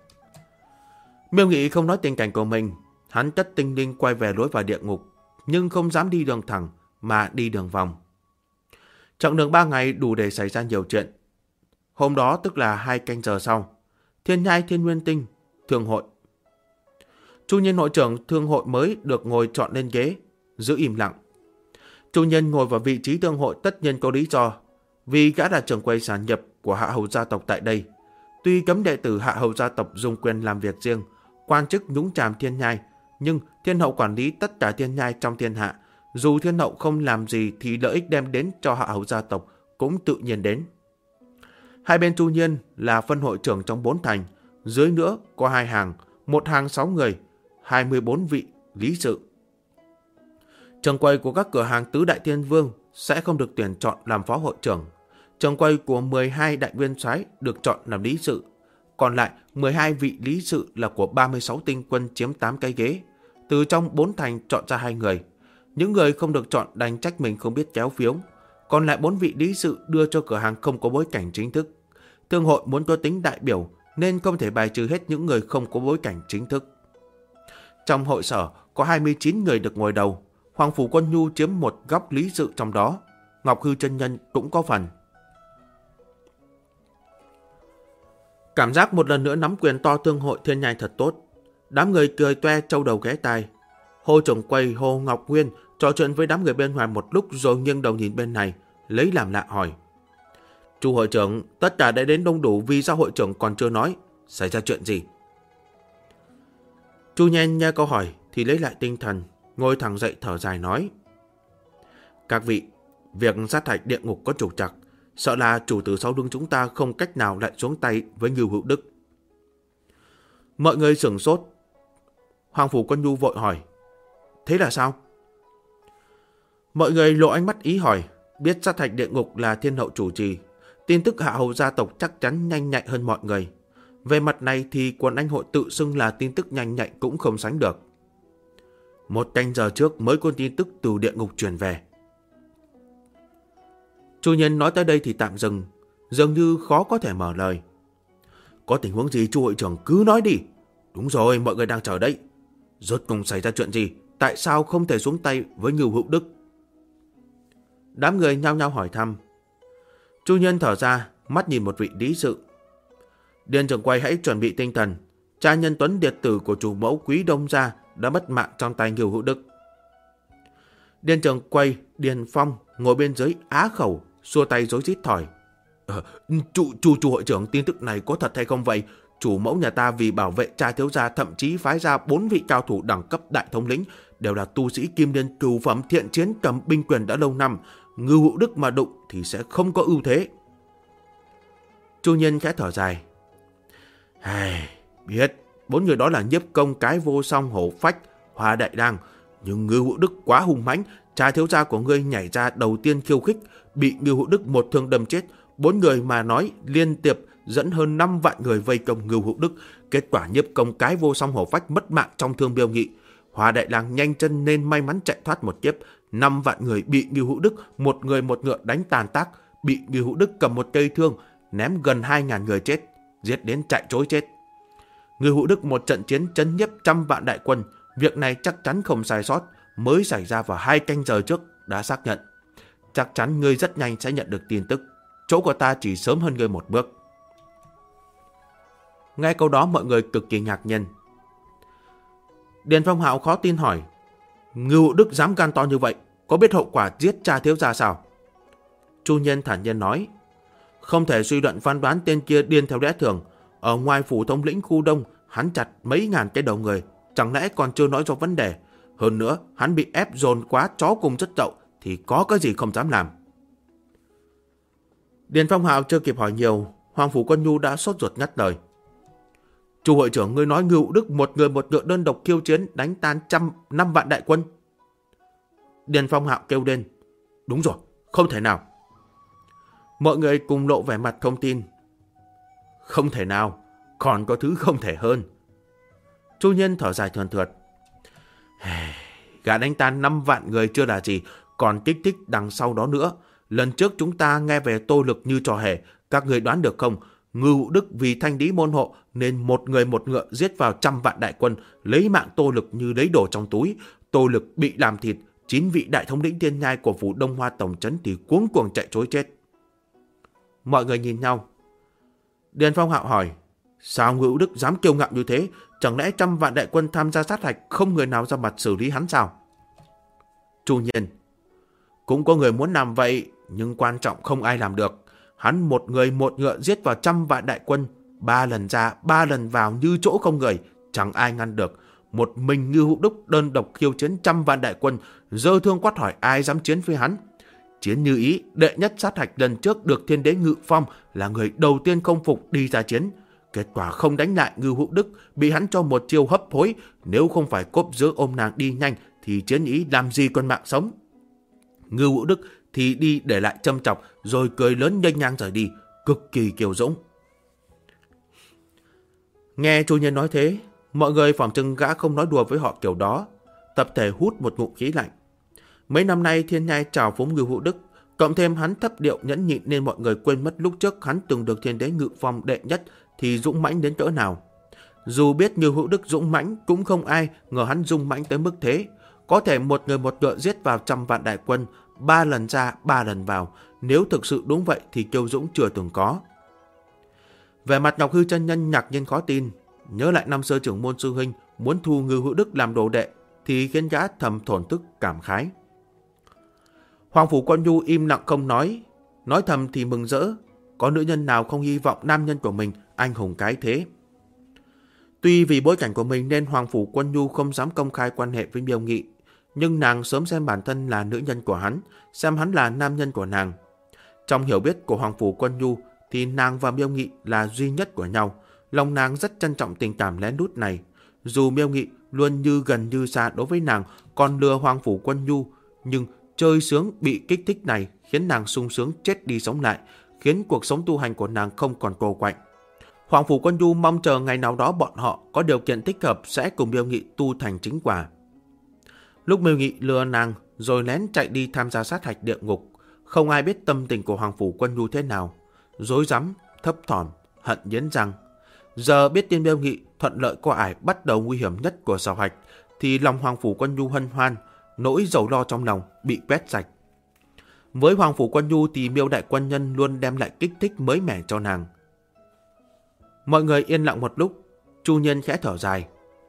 Miêu Nghị không nói tình cảnh của mình. Hắn cất tinh linh quay về lối vào địa ngục, nhưng không dám đi đường thẳng mà đi đường vòng. Chặng đường 3 ngày đủ để xảy ra nhiều chuyện. Hôm đó tức là 2 canh giờ sau, Thiên Nhai Thiên Nguyên Tinh Thương hội. Chủ nhân hội trưởng thương hội mới được ngồi chọn lên ghế, giữ im lặng. Chủ nhân ngồi vào vị trí thương hội tất nhiên có lý do, vì gã là trưởng quầy sản nghiệp của Hạ Hầu gia tộc tại đây. Tuy cấm đệ tử Hạ Hầu gia tộc dùng quyền làm việc riêng, quan chức nhúng chàm Thiên Nhai, nhưng Thiên hậu quản lý tất cả Thiên Nhai trong thiên hạ. Dù Thiên hậu không làm gì thì lợi ích đem đến cho Hạ Hầu gia tộc cũng tự nhiên đến. Hai bên Chu Nhiên là phân hội trưởng trong 4 thành, dưới nữa có 2 hàng, một hàng 6 người, 24 vị lý sự. Trưởng quầy của các cửa hàng tứ đại thiên vương sẽ không được tuyển chọn làm phó hội trưởng. Trưởng quầy của 12 đại nguyên soái được chọn làm lý sự. Còn lại 12 vị lý sự là của 36 tinh quân chiếm 8 cái ghế. Từ trong 4 thành chọn ra 2 người. Những người không được chọn đành trách mình không biết kéo phiếu. Còn lại 4 vị lý sự đưa cho cửa hàng không có bối cảnh chính thức. Thương hội muốn có tính đại biểu nên không thể bài trừ hết những người không có bối cảnh chính thức. Trong hội sở có 29 người được ngồi đầu. Hoàng Phủ Quân Nhu chiếm một góc lý sự trong đó. Ngọc Hư chân nhân cũng có phần. Cảm giác một lần nữa nắm quyền to thương hội Thiên Nhai thật tốt. Đám người cười toe trâu đầu ghé tai. Hồ trưởng quầy Hồ Ngọc Nguyên trò chuyện với đám người bên ngoài một lúc rồi nghiêng đầu nhìn bên này, lấy làm lạ hỏi. Chu hội trưởng, tất cả đã đến đông đủ, vì sao hội trưởng còn chưa nói? Xảy ra chuyện gì? Chu Nhen nghe câu hỏi thì lấy lại tinh thần, ngồi thẳng dậy thở dài nói. Các vị, việc sát hạch địa ngục có trục trặc, sợ là chủ tử sau lưng chúng ta không cách nào lại xuống tay với Ngưu Hữu Đức. Mọi người sửng sốt. Hoàng Phủ Quân Nhu vội hỏi. Thế là sao? Mọi người lộ ánh mắt ý hỏi. Biết sát hạch địa ngục là thiên hậu chủ trì, tin tức hạ hầu gia tộc chắc chắn nhanh nhạy hơn mọi người. Về mặt này thì quần anh hội tự xưng là tin tức nhanh nhạy cũng không sánh được. 1 canh giờ trước mới có tin tức từ địa ngục truyền về. Chu Nhân nói tới đây thì tạm dừng, dường như khó có thể mở lời. Có tình huống gì Chu hội trưởng cứ nói đi. Đúng rồi, mọi người đang chờ đấy. Rốt cuộc xảy ra chuyện gì? Tại sao không thể xuống tay với Ngưu Hữu Đức? Đám người nhao nhao hỏi thăm. Chu Nhân thở ra, mắt nhìn một vị lý sự. Điền trưởng quay hãy chuẩn bị tinh thần. Cha Nhân Tuấn điệt tử của chủ mẫu Quý Đông gia đã mất mạng trong tay Ngưu Hữu Đức. Điền trưởng quay, Điền Phong ngồi bên dưới á khẩu, xua tay rối rít thỏi. Chu hội trưởng, tin tức này có thật hay không vậy? Chủ mẫu nhà ta vì bảo vệ cha thiếu gia thậm chí phái ra 4 vị cao thủ đẳng cấp đại thống lĩnh, đều là tu sĩ kim liên cửu phẩm thiện chiến cầm binh quyền đã lâu năm. Ngưu Hữu Đức mà đụng thì sẽ không có ưu thế. Chu Nhân khẽ thở dài. Biết 4 người đó là Nhiếp Công, Cái Vô Song, Hổ Phách, Hoa Đại Lang, nhưng Ngưu Hữu Đức quá hung mãnh, cha thiếu gia của ngươi nhảy ra đầu tiên khiêu khích, bị Ngưu Hữu Đức một thương đâm chết. 4 người mà nói liên tiếp dẫn hơn 5 vạn người vây công Ngưu Hữu Đức. Kết quả Nhiếp Công, Cái Vô Song, Hổ Phách mất mạng trong thương Biêu Nghị. Hoa Đại Lang nhanh chân nên may mắn chạy thoát một kiếp. 5 vạn người bị Ngưu Hữu Đức một người một ngựa đánh tàn tác, bị Ngưu Hữu Đức cầm một cây thương ném gần 2.000 người chết, giết đến chạy trối chết. Ngưu Hữu Đức một trận chiến chấn nhiếp trăm vạn đại quân, việc này chắc chắn không sai sót, mới xảy ra vào 2 canh giờ trước đã xác nhận. Chắc chắn ngươi rất nhanh sẽ nhận được tin tức, chỗ của ta chỉ sớm hơn ngươi một bước. Nghe câu đó mọi người cực kỳ ngạc nhiên. Điền Phong Hạo khó tin hỏi. Ngưu Hữu Đức dám gan to như vậy, có biết hậu quả giết cha thiếu gia sao? Chu Nhân thản nhiên nói. Không thể suy luận phán đoán tên kia điên theo lẽ thường. Ở ngoài phủ thống lĩnh khu đông, hắn chặt mấy ngàn cái đầu người, chẳng lẽ còn chưa nói do vấn đề. Hơn nữa, hắn bị ép dồn quá chó cùng chất dậu, thì có cái gì không dám làm. Điền Phong Hạo chưa kịp hỏi nhiều, Hoàng Phủ Quân Nhu đã sốt ruột ngắt lời. Chu hội trưởng, ngươi nói Ngưu Hữu Đức một người một ngựa đơn độc khiêu chiến đánh tan 5 vạn đại quân. Điền Phong Hạo kêu lên. Đúng rồi, không thể nào. Mọi người cùng lộ vẻ mặt không tin. Không thể nào, còn có thứ không thể hơn. Chu Nhân thở dài thườn thượt. Gã đánh tan 5 vạn người chưa là gì, còn kích thích đằng sau đó nữa. Lần trước chúng ta nghe về Tô Lực như trò hề, các người đoán được không? Ngưu Hữu Đức vì thanh lý môn hộ nên một người một ngựa giết vào 100 vạn đại quân, lấy mạng Tô Lực như lấy đồ trong túi. Tô Lực bị làm thịt, 9 vị đại thống lĩnh thiên nhai của phủ Đông Hoa tổng trấn thì cuống cuồng chạy trối chết. Mọi người nhìn nhau. Điền Phong Hạo hỏi. Sao Ngưu Hữu Đức dám kiêu ngạo như thế? Chẳng lẽ 100 vạn đại quân tham gia sát hạch không người nào ra mặt xử lý hắn sao? Chu Nhiên. Cũng có người muốn làm vậy, nhưng quan trọng không ai làm được. Hắn một người một ngựa giết vào 100 vạn đại quân, 3 lần ra 3 lần vào như chỗ không người, chẳng ai ngăn được. Một mình Ngưu Hữu Đức đơn độc khiêu chiến 100 vạn đại quân, giơ thương quát hỏi ai dám chiến với hắn. Chiến Như Ý, đệ nhất sát hạch lần trước được thiên đế Ngự Phong là người đầu tiên không phục đi ra chiến. Kết quả không đánh lại Ngưu Hữu Đức, bị hắn cho một chiêu hấp hối. Nếu không phải cốp giữa ôm nàng đi nhanh thì Chiến Ý làm gì còn mạng sống. Ngưu Hữu Đức thì đi để lại châm chọc, rồi cười lớn nhanh nhang rời đi, cực kỳ kiêu dũng. Nghe Chu Nhân nói thế, mọi người phỏng chừng gã không nói đùa với họ kiểu đó, tập thể hút một ngụm khí lạnh. Mấy năm nay thiên nhai trào phúng Ngưu Hữu Đức, cộng thêm hắn thấp điệu nhẫn nhịn nên mọi người quên mất lúc trước hắn từng được thiên đế Ngự Phong đệ nhất thì dũng mãnh đến cỡ nào. Dù biết Ngưu Hữu Đức dũng mãnh, cũng không ai ngờ hắn dũng mãnh tới mức thế. Có thể một người một ngựa giết vào 100 vạn đại quân, 3 lần ra 3 lần vào. Nếu thực sự đúng vậy thì kiêu dũng chưa từng có. Về mặt Ngọc Hư chân nhân ngạc nhiên khó tin, nhớ lại năm xưa trưởng môn sư huynh muốn thu Ngưu Hữu Đức làm đồ đệ thì khiến gã thầm thổn thức cảm khái. Hoàng Phủ Quân Nhu im lặng không nói thầm thì mừng rỡ. có nữ nhân nào không hy vọng nam nhân của mình anh hùng cái thế. Tuy vì bối cảnh của mình nên Hoàng Phủ Quân Nhu không dám công khai quan hệ với Miêu Nghị, nhưng nàng sớm xem bản thân là nữ nhân của hắn, xem hắn là nam nhân của nàng. Trong hiểu biết của Hoàng Phủ Quân Nhu thì nàng và Miêu Nghị là duy nhất của nhau, lòng nàng rất trân trọng tình cảm lén lút này. Dù Miêu Nghị luôn như gần như xa đối với nàng, còn lừa Hoàng Phủ Quân Nhu, nhưng chơi sướng bị kích thích này khiến nàng sung sướng chết đi sống lại, khiến cuộc sống tu hành của nàng không còn cô quạnh. Hoàng Phủ Quân Nhu mong chờ ngày nào đó bọn họ có điều kiện thích hợp sẽ cùng Miêu Nghị tu thành chính quả. Lúc Miêu Nghị lừa nàng rồi lén chạy đi tham gia sát hạch địa ngục, không ai biết tâm tình của Hoàng Phủ Quân Nhu thế nào, rối rắm, thấp thỏm, hận nghiến răng. Giờ biết tin Miêu Nghị thuận lợi qua ải bắt đầu nguy hiểm nhất của khảo hạch, thì lòng Hoàng Phủ Quân Nhu hân hoan, nỗi dầu lo trong lòng bị quét sạch. Với Hoàng Phủ Quân Nhu thì Miêu Đại Quân Nhân luôn đem lại kích thích mới mẻ cho nàng. Mọi người yên lặng một lúc, Chu Nhiên khẽ thở dài.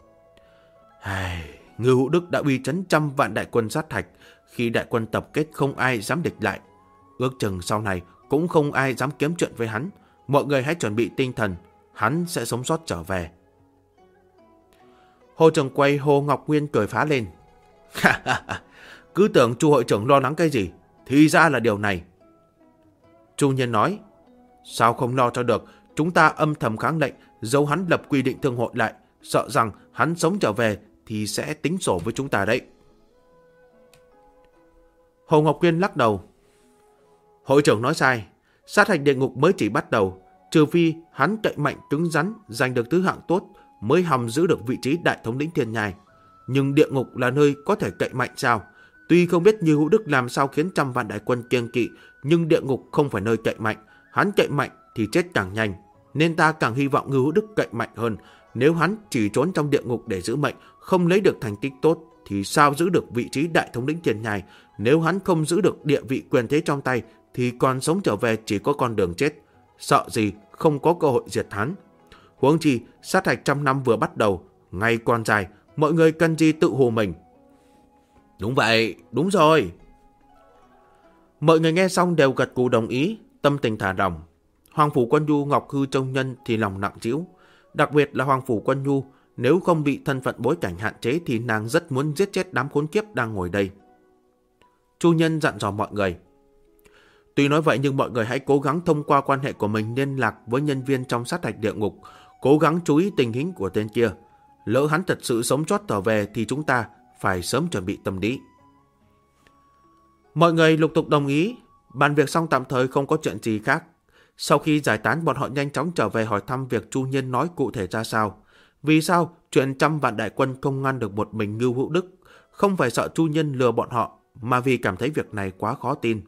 Ngưu Hữu Đức đã uy chấn trăm vạn đại quân sát hạch, khi đại quân tập kết không ai dám địch lại. Ước chừng sau này cũng không ai dám kiếm chuyện với hắn. Mọi người hãy chuẩn bị tinh thần, hắn sẽ sống sót trở về. Hồ Trường Quay Hồ Ngọc Nguyên cười phá lên. Cứ tưởng Chu hội trưởng lo lắng cái gì, thì ra là điều này. Chu Nhiên nói, sao không lo cho được, chúng ta âm thầm kháng lệnh, giấu hắn lập quy định thương hội lại, sợ rằng hắn sống trở về thì sẽ tính sổ với chúng ta đấy. Hồ Ngọc Quyên lắc đầu. Hội trưởng nói sai, sát hạch địa ngục mới chỉ bắt đầu, trừ phi hắn cậy mạnh cứng rắn, giành được thứ hạng tốt, mới hòng giữ được vị trí đại thống lĩnh thiên nhai. Nhưng địa ngục là nơi có thể cậy mạnh sao? Tuy không biết Như Hữu Đức làm sao khiến trăm vạn đại quân kiêng kỵ, nhưng địa ngục không phải nơi cậy mạnh. Hắn cậy mạnh thì chết càng nhanh, nên ta càng hy vọng Như Hữu Đức cậy mạnh hơn. Nếu hắn chỉ trốn trong địa ngục để giữ mệnh, không lấy được thành tích tốt, thì sao giữ được vị trí đại thống lĩnh thiên nhai? Nếu hắn không giữ được địa vị quyền thế trong tay, thì còn sống trở về chỉ có con đường chết. Sợ gì không có cơ hội diệt hắn. Huống chi sát hạch trăm năm vừa bắt đầu, ngày còn dài, mọi người cần gì tự hù mình. Đúng vậy, đúng rồi. Mọi người nghe xong đều gật gù đồng ý, tâm tình thả lỏng. Hoàng Phủ Quân Nhu Ngọc Hư Trông Nhân thì lòng nặng trĩu. Đặc biệt là Hoàng Phủ Quân Nhu, nếu không bị thân phận bối cảnh hạn chế thì nàng rất muốn giết chết đám khốn kiếp đang ngồi đây. Chu Nhân dặn dò mọi người. Tuy nói vậy nhưng mọi người hãy cố gắng thông qua quan hệ của mình liên lạc với nhân viên trong sát hạch địa ngục, cố gắng chú ý tình hình của tên kia. Lỡ hắn thật sự sống sót trở về thì chúng ta phải sớm chuẩn bị tâm lý. Mọi người lục tục đồng ý, bàn việc xong tạm thời không có chuyện gì khác. Sau khi giải tán, bọn họ nhanh chóng trở về hỏi thăm việc Chu Nhiên nói cụ thể ra sao. Vì sao chuyện trăm vạn đại quân không ngăn được một mình Ngưu Hữu Đức? Không phải sợ Chu Nhiên lừa bọn họ, mà vì cảm thấy việc này quá khó tin.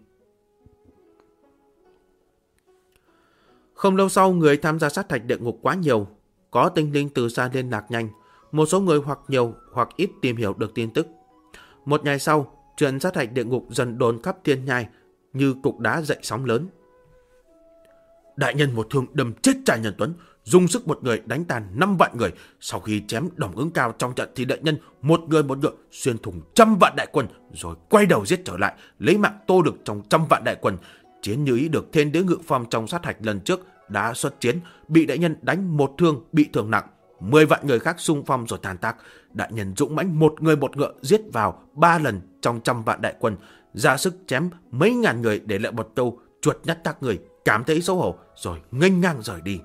Không lâu sau, người tham gia sát hạch địa ngục quá nhiều. Có tinh linh từ xa liên lạc nhanh. Một số người hoặc nhiều hoặc ít tìm hiểu được tin tức. Một ngày sau, chuyện sát hạch địa ngục dần đồn khắp thiên nhai như cục đá dậy sóng lớn. Đại nhân một thương đâm chết Trại Nhân Tuấn, dùng sức một người đánh tàn 5 vạn người. Sau khi chém đồng ứng cao trong trận thì đại nhân một người một ngựa xuyên thủng trăm vạn đại quân, rồi quay đầu giết trở lại, lấy mạng Tô Lực trong trăm vạn đại quân. Chiến Như Ý được Thiên Đế Ngự Phong trong sát hạch lần trước đã xuất chiến, bị đại nhân đánh một thương, bị thương nặng. 10 vạn người khác xung phong rồi tàn tác. Đại nhân dũng mãnh một người một ngựa giết vào 3 lần trong trăm vạn đại quân, ra sức chém mấy ngàn người để lại một câu chuột nhắt các người, cảm thấy xấu hổ rồi nghênh ngang rời đi.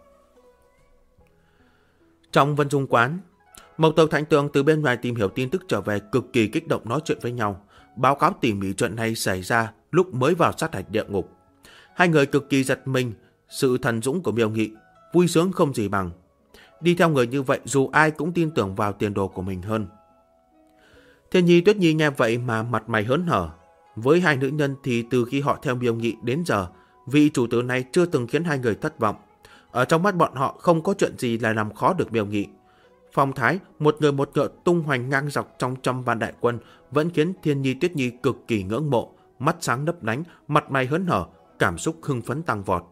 Trong Vân Dung quán, Mộc Tộc Thánh Tường từ bên ngoài tìm hiểu tin tức trở về, cực kỳ kích động nói chuyện với nhau, báo cáo tỉ mỉ chuyện này xảy ra lúc mới vào sát hạch địa ngục. Hai người cực kỳ giật mình sự thần dũng của Miêu Nghị, vui sướng không gì bằng. Đi theo người như vậy dù ai cũng tin tưởng vào tiền đồ của mình hơn. Thiên Nhi Tuyết Nhi nghe vậy mà mặt mày hớn hở. Với hai nữ nhân thì từ khi họ theo Miêu Nghị đến giờ, vị chủ tử này chưa từng khiến hai người thất vọng. Ở trong mắt bọn họ không có chuyện gì là làm khó được Miêu Nghị. Phong thái một người một ngựa tung hoành ngang dọc trong trăm vạn đại quân vẫn khiến Thiên Nhi Tuyết Nhi cực kỳ ngưỡng mộ, mắt sáng lấp lánh, mặt mày hớn hở, cảm xúc hưng phấn tăng vọt.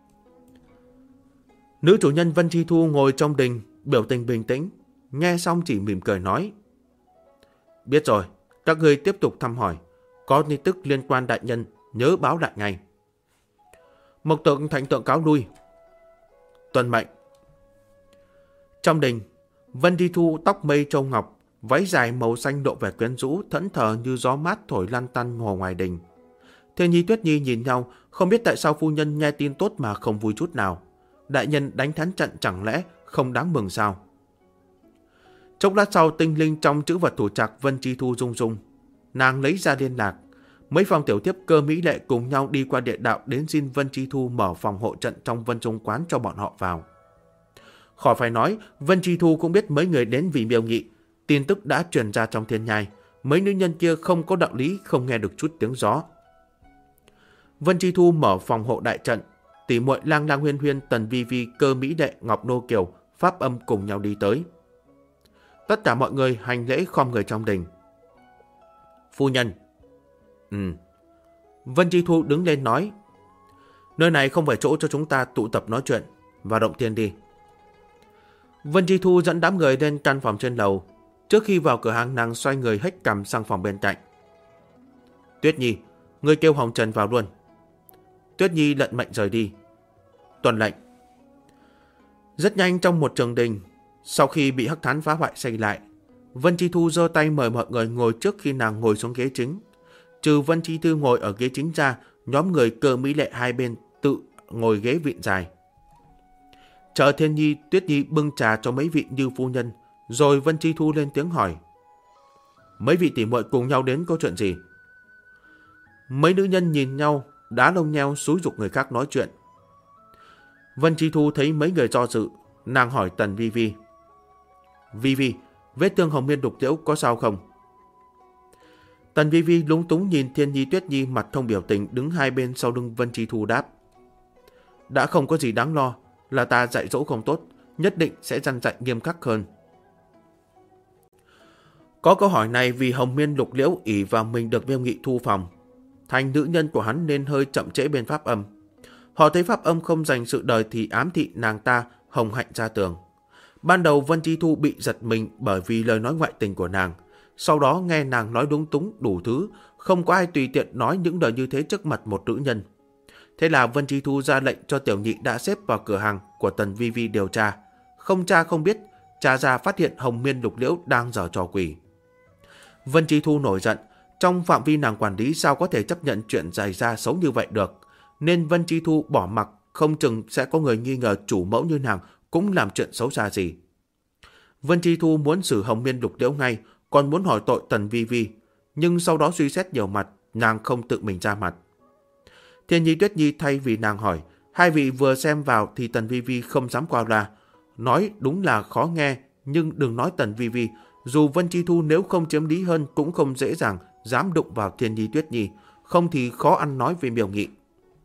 Nữ chủ nhân Vân Chi Thu ngồi trong đình, biểu tình bình tĩnh, nghe xong chỉ mỉm cười nói: Biết rồi, các ngươi tiếp tục thăm hỏi, có tin tức liên quan đại nhân nhớ báo lại ngay. Mộc tượng thánh tượng cáo lui. Tuân mệnh. Trong đình, Vân Tri Thu tóc mây châu ngọc, váy dài màu xanh độ vẻ quyến rũ, thẫn thờ như gió mát thổi lăn tăn hồ ngoài đình. Thiên Nhi Tuyết Nhi nhìn nhau, không biết tại sao phu nhân nghe tin tốt mà không vui chút nào. Đại nhân đánh thắng trận chẳng lẽ không đáng mừng sao? Chốc lát sau, tinh linh trong chữ vật thủ trạc Vân Tri Thu rung rung. Nàng lấy ra liên lạc. Mấy phòng tiểu thiếp Cơ Mỹ Lệ cùng nhau đi qua địa đạo đến xin Vân Tri Thu mở phòng hộ trận trong Vân Trung quán cho bọn họ vào. Khỏi phải nói, Vân Tri Thu cũng biết mấy người đến vì Miêu Nghị. Tin tức đã truyền ra trong thiên nhai. Mấy nữ nhân kia không có đạo lý không nghe được chút tiếng gió. Vân Tri Thu mở phòng hộ đại trận. Tỷ muội Lang Lang Huyên Huyên, Tần Vi Vi, Cơ Mỹ Đệ, Ngọc Nô Kiều, Pháp Âm cùng nhau đi tới. Tất cả mọi người hành lễ khom người trong đình. Phu nhân. Vân Tri Thu đứng lên nói. Nơi này không phải chỗ cho chúng ta tụ tập nói chuyện. Vào động tiên đi. Vân Tri Thu dẫn đám người lên căn phòng trên lầu. Trước khi vào cửa hàng, nàng xoay người hất cằm sang phòng bên cạnh. Tuyết Nhi, ngươi kêu Hồng Trần vào luôn. Tuyết Nhi lận mệnh rời đi. Tuân lệnh. Rất nhanh trong một trường đình, sau khi bị Hắc Thán phá hoại xây lại, Vân Tri Thu giơ tay mời mọi người ngồi trước khi nàng ngồi xuống ghế chính. Trừ Vân Tri Thu ngồi ở ghế chính ra, nhóm người Cơ Mỹ Lệ hai bên tự ngồi ghế vịn dài. Chờ Thiên Nhi, Tuyết Nhi bưng trà cho mấy vị như phu nhân, rồi Vân Tri Thu lên tiếng hỏi. Mấy vị tỷ muội cùng nhau đến có chuyện gì? Mấy nữ nhân nhìn nhau, đá lông nheo xúi giục người khác nói chuyện. Vân Tri Thu thấy mấy người do dự, nàng hỏi Tần Vi Vi. Vi Vi, vết thương Hồng Miên Đục Liễu có sao không? Tần Vi Vi lúng túng nhìn Thiên Nhi Tuyết Nhi mặt không biểu tình đứng hai bên sau lưng Vân Tri Thu đáp. Đã không có gì đáng lo, là ta dạy dỗ không tốt, nhất định sẽ răn dạy nghiêm khắc hơn. Có câu hỏi này vì Hồng Miên Lục Liễu ỷ vào mình được Miêu Nghị thu phòng. Thành nữ nhân của hắn nên hơi chậm trễ bên Pháp Âm. Họ thấy Pháp Âm không dành sự đời thì ám thị nàng ta hồng hạnh ra tường. Ban đầu Vân Tri Thu bị giật mình bởi vì lời nói ngoại tình của nàng. Sau đó nghe nàng nói đúng túng đủ thứ, không có ai tùy tiện nói những lời như thế trước mặt một nữ nhân. Thế là Vân Tri Thu ra lệnh cho tiểu nhị đã xếp vào cửa hàng của Tần Vi Vi điều tra. Không tra không biết, tra ra phát hiện Hồng Miên Lục Liễu đang giở trò quỷ. Vân Tri Thu nổi giận, trong phạm vi nàng quản lý sao có thể chấp nhận chuyện xảy ra xấu như vậy được. Nên Vân Tri Thu bỏ mặc, không chừng sẽ có người nghi ngờ chủ mẫu như nàng cũng làm chuyện xấu xa gì. Vân Tri Thu muốn xử Hồng Miên Lục Liễu ngay, còn muốn hỏi tội Tần Vi Vi. Nhưng sau đó suy xét nhiều mặt, nàng không tự mình ra mặt. Thiên Nhi Tuyết Nhi thay vì nàng hỏi, hai vị vừa xem vào thì Tần Vi Vi không dám qua loa. Nói đúng là khó nghe, nhưng đừng nói Tần Vi Vi, dù Vân Tri Thu nếu không chiếm lý hơn cũng không dễ dàng dám đụng vào Thiên Nhi Tuyết Nhi, không thì khó ăn nói về Miêu Nghị.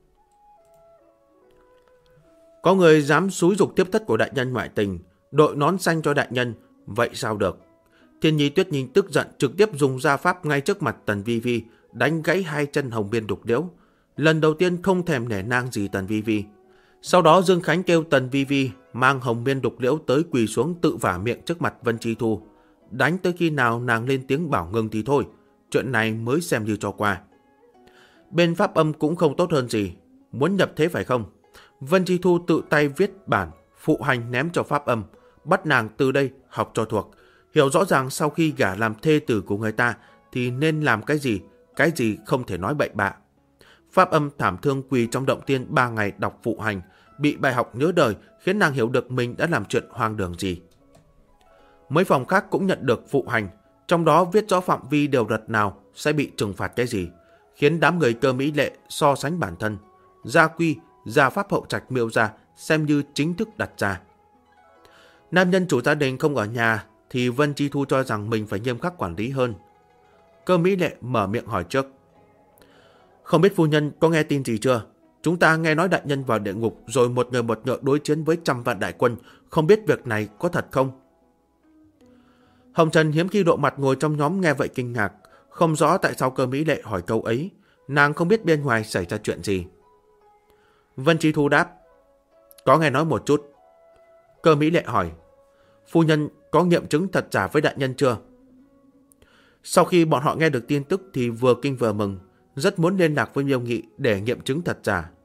Có người dám xúi giục tiếp thất của đại nhân ngoại tình, đội nón xanh cho đại nhân, vậy sao được? Thiên Nhi Tuyết Nhi tức giận trực tiếp dùng gia pháp ngay trước mặt Tần Vi Vi, đánh gãy hai chân Hồng Miên Lục Liễu. Lần đầu tiên không thèm nể nang gì Tần Vi Vi. Sau đó Dương Khánh kêu Tần Vi Vi mang Hồng Miên Lục Liễu tới quỳ xuống tự vả miệng trước mặt Vân Tri Thu. Đánh tới khi nào nàng lên tiếng bảo ngừng thì thôi, chuyện này mới xem như cho qua. Bên Pháp Âm cũng không tốt hơn gì, muốn nhập thế phải không? Vân Tri Thu tự tay viết bản, phụ hành ném cho Pháp Âm, bắt nàng từ đây học cho thuộc, hiểu rõ ràng sau khi gả làm thê tử của người ta thì nên làm cái gì không thể nói bậy bạ. Pháp Âm thảm thương quỳ trong động tiên 3 ngày đọc phụ hành, bị bài học nhớ đời khiến nàng hiểu được mình đã làm chuyện hoang đường gì. Mấy phòng khác cũng nhận được phụ hành, trong đó viết rõ phạm vi điều luật nào sẽ bị trừng phạt cái gì, khiến đám người Cơ Mỹ Lệ so sánh bản thân. Gia quy, gia pháp hậu trạch Miêu gia xem như chính thức đặt ra. Nam nhân chủ gia đình không ở nhà thì Vân Tri Thu cho rằng mình phải nghiêm khắc quản lý hơn. Cơ Mỹ Lệ mở miệng hỏi trước. Không biết phu nhân có nghe tin gì chưa? Chúng ta nghe nói đại nhân vào địa ngục rồi một người một ngựa đối chiến với 100 vạn đại quân, không biết việc này có thật không? Hồng Trần hiếm khi độ mặt ngồi trong nhóm nghe vậy kinh ngạc, không rõ tại sao Cơ Mỹ Lệ hỏi câu ấy, nàng không biết bên ngoài xảy ra chuyện gì. Vân Tri Thu đáp, có nghe nói một chút. Cơ Mỹ Lệ hỏi, phu nhân có nghiệm chứng thật giả với đại nhân chưa? Sau khi bọn họ nghe được tin tức thì vừa kinh vừa mừng, rất muốn liên lạc với Miêu Nghị để nghiệm chứng thật giả.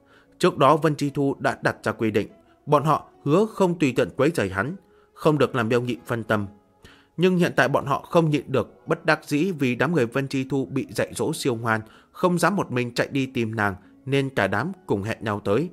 Trước đó Vân Chi Thu đã đặt ra quy định, bọn họ hứa không tùy tiện quấy rầy hắn, không được làm Miêu Nghị phân tâm. Nhưng hiện tại bọn họ không nhịn được, bất đắc dĩ vì đám người Vân Chi Thu bị dạy dỗ siêu ngoan, không dám một mình chạy đi tìm nàng, nên cả đám cùng hẹn nhau tới.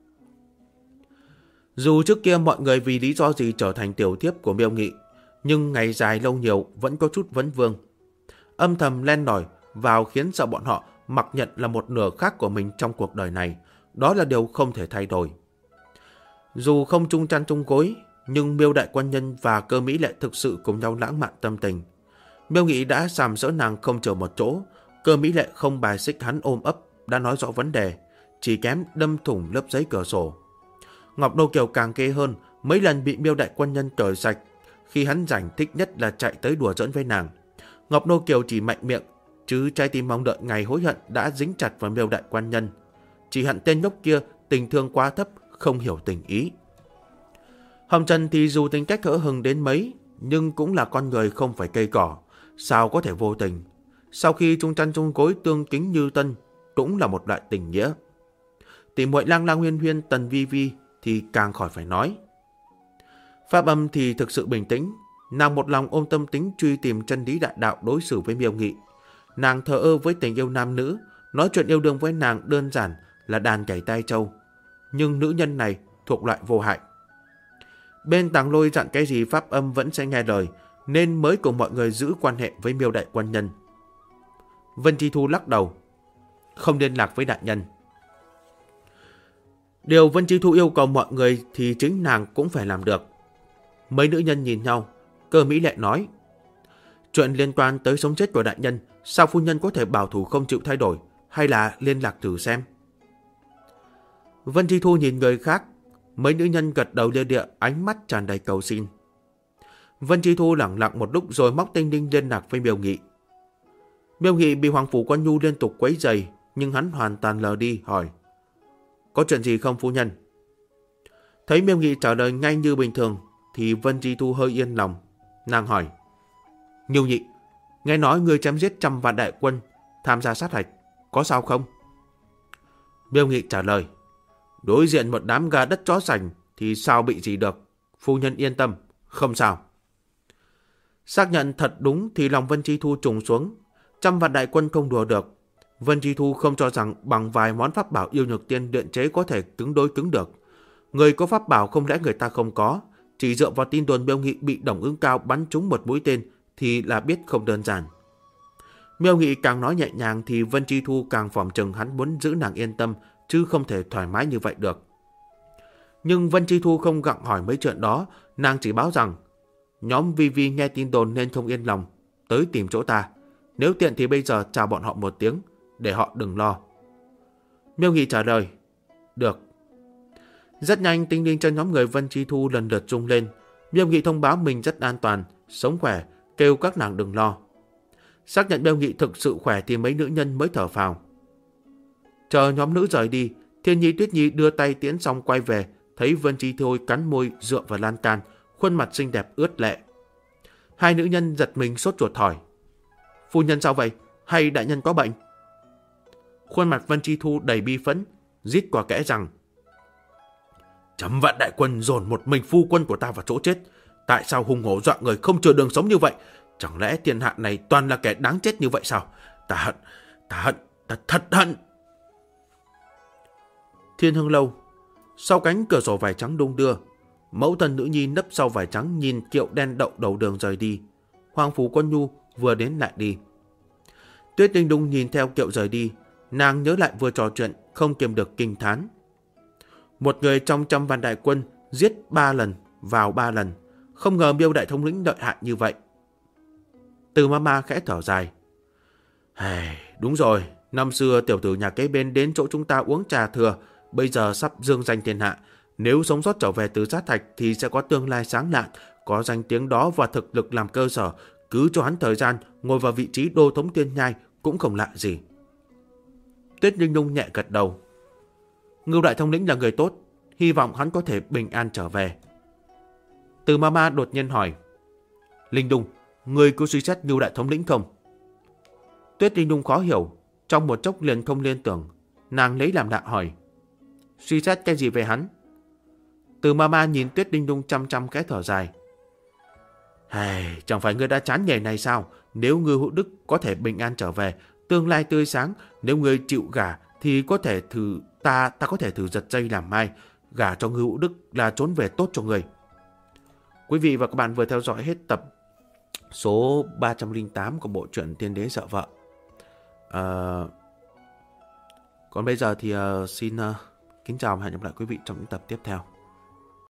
Dù trước kia mọi người vì lý do gì trở thành tiểu thiếp của Miêu Nghị, nhưng ngày dài lâu nhiều vẫn có chút vấn vương. Âm thầm len lỏi vào khiến sợ bọn họ mặc nhận là một nửa khác của mình trong cuộc đời này. Đó là điều không thể thay đổi. Dù không chung chăn chung gối, nhưng Miêu đại quan nhân và Cơ Mỹ Lệ thực sự cùng nhau lãng mạn tâm tình. Miêu Nghị đã sàm sỡ nàng không chờ một chỗ. Cơ Mỹ Lệ không bài xích hắn ôm ấp, đã nói rõ vấn đề, chỉ kém đâm thủng lớp giấy cửa sổ. Ngọc Nô Kiều càng ghê hơn, mấy lần bị Miêu đại quan nhân cởi sạch. Khi hắn rảnh thích nhất là chạy tới đùa giỡn với nàng. Ngọc Nô Kiều chỉ mạnh miệng, chứ trái tim mong đợi ngày hối hận đã dính chặt vào Miêu đại quan nhân. Chỉ hận tên ngốc kia tình thương quá thấp, không hiểu tình ý. Hồng Trần thì dù tính cách hỡ hừng đến mấy, nhưng cũng là con người không phải cây cỏ, sao có thể vô tình. Sau khi chung chăn chung gối tương kính như tân, cũng là một loại tình nghĩa. Tỷ muội Lang Lang Huyên Huyên Tần Vi Vi thì càng khỏi phải nói. Pháp Âm thì thực sự bình tĩnh, nàng một lòng ôm tâm tính truy tìm chân lý đại đạo đối xử với Miêu Nghị. Nàng thờ ơ với tình yêu nam nữ, nói chuyện yêu đương với nàng đơn giản là đàn cày tai trâu. Nhưng nữ nhân này thuộc loại vô hại. Bên Tàng Lôi dặn cái gì Pháp Âm vẫn sẽ nghe lời, nên mới cùng mọi người giữ quan hệ với Miêu đại quan nhân. Vân Chi Thu lắc đầu, không liên lạc với đại nhân. Điều Vân Chi Thu yêu cầu mọi người thì chính nàng cũng phải làm được. Mấy nữ nhân nhìn nhau, Cơ Mỹ Lệ nói, chuyện liên quan tới sống chết của đại nhân, sao phu nhân có thể bảo thủ không chịu thay đổi, hay là liên lạc thử xem. Vân Chi Thu nhìn người khác, mấy nữ nhân gật đầu lia địa, ánh mắt tràn đầy cầu xin. Vân Chi Thu lẳng lặng một lúc rồi móc tinh linh liên lạc với Miêu Nghị. Miêu Nghị bị Hoàng Phủ Quan Nhu liên tục quấy rầy, nhưng hắn hoàn toàn lờ đi, hỏi, có chuyện gì không phu nhân? Thấy Miêu Nghị trả lời ngay như bình thường, thì Vân Chi Thu hơi yên lòng. Nàng hỏi, Nhiêu Nhị, nghe nói ngươi chém giết 100 vạn đại quân tham gia sát hạch, có sao không? Miêu Nghị trả lời, đối diện một đám gà đất chó sành thì sao bị gì được, phu nhân yên tâm, không sao. Xác nhận thật đúng thì lòng Vân Chi Thu trùng xuống. 100 vạn đại quân không đùa được. Vân Chi Thu không cho rằng bằng vài món pháp bảo yêu nhược tiên luyện chế có thể cứng đối cứng được. Người có pháp bảo không lẽ người ta không có, chỉ dựa vào tin đồn Miêu Nghị bị Đồng Ưng Cao bắn trúng một mũi tên thì là biết không đơn giản. Miêu Nghị càng nói nhẹ nhàng thì Vân Chi Thu càng phỏng chừng hắn muốn giữ nàng yên tâm, chứ không thể thoải mái như vậy được. Nhưng Vân Chi Thu không gặng hỏi mấy chuyện đó, nàng chỉ báo rằng nhóm Vi Vi nghe tin đồn nên không yên lòng, tới tìm chỗ ta. Nếu tiện thì bây giờ chào bọn họ một tiếng, để họ đừng lo. Miêu Nghị trả lời, được. Rất nhanh tinh linh trên nhóm người Vân Chi Thu lần lượt rung lên. Miêu Nghị thông báo mình rất an toàn, sống khỏe, kêu các nàng đừng lo. Xác nhận Miêu Nghị thực sự khỏe thì mấy nữ nhân mới thở phào. Chờ nhóm nữ rời đi, Thiên Nhi Tuyết Nhi đưa tay tiễn xong quay về, thấy Vân Chi Thu cắn môi dựa vào lan can, khuôn mặt xinh đẹp ướt lệ. Hai nữ nhân giật mình sốt ruột hỏi, phu nhân sao vậy, hay đại nhân có bệnh? Khuôn mặt Vân Chi Thu đầy bi phẫn, rít quả kẽ rằng, 100 vạn đại quân dồn một mình phu quân của ta vào chỗ chết. Tại sao hung hổ dọa người không chừa đường sống như vậy? Chẳng lẽ thiên hạ này toàn là kẻ đáng chết như vậy sao? Ta thật hận. Thiên Hương Lâu. Sau cánh cửa sổ vải trắng đung đưa, mẫu thân nữ nhi nấp sau vải trắng nhìn kiệu đen đậu đầu đường rời đi. Hoàng Phủ Quan Nhu vừa đến lại đi. Tuyết Linh Đung nhìn theo kiệu rời đi, nàng nhớ lại vừa trò chuyện, không kiềm được kinh thán. Một người trong 100 vạn đại quân giết 3 lần, vào 3 lần, không ngờ Miêu đại thống lĩnh lợi hại như vậy. Từ Mama khẽ thở dài. Đúng rồi, năm xưa tiểu tử nhà kế bên đến chỗ chúng ta uống trà thừa, bây giờ sắp dương danh thiên hạ. Nếu sống sót trở về từ sát thạch thì sẽ có tương lai sáng lạn, có danh tiếng đó và thực lực làm cơ sở. Cứ cho hắn thời gian ngồi vào vị trí đô thống tiên nhai cũng không lạ gì. Tuyết Linh Nhung nhẹ gật đầu. Ngưu đại thống lĩnh là người tốt, hy vọng hắn có thể bình an trở về. Từ Mama đột nhiên hỏi, Linh Nhung, người có suy xét Ngưu đại thống lĩnh không? Tuyết Linh Nhung khó hiểu, trong một chốc liền không liên tưởng, nàng lấy làm lạ hỏi, Suy xét cái gì về hắn? Từ Mama nhìn Tuyết Đinh Đung chăm chăm cái thở dài. Chẳng phải ngươi đã chán nghề này sao? Nếu Ngư Hữu Đức có thể bình an trở về, tương lai tươi sáng, nếu ngươi chịu gả thì có thể thử ta có thể thử giật dây làm mai, gả cho Ngư Hữu Đức là trốn về tốt cho ngươi. Quý vị và các bạn vừa theo dõi hết tập số 308 của bộ truyện Tiên Đế Sợ Vợ. Còn bây giờ thì xin kính chào và hẹn gặp lại quý vị trong những tập tiếp theo.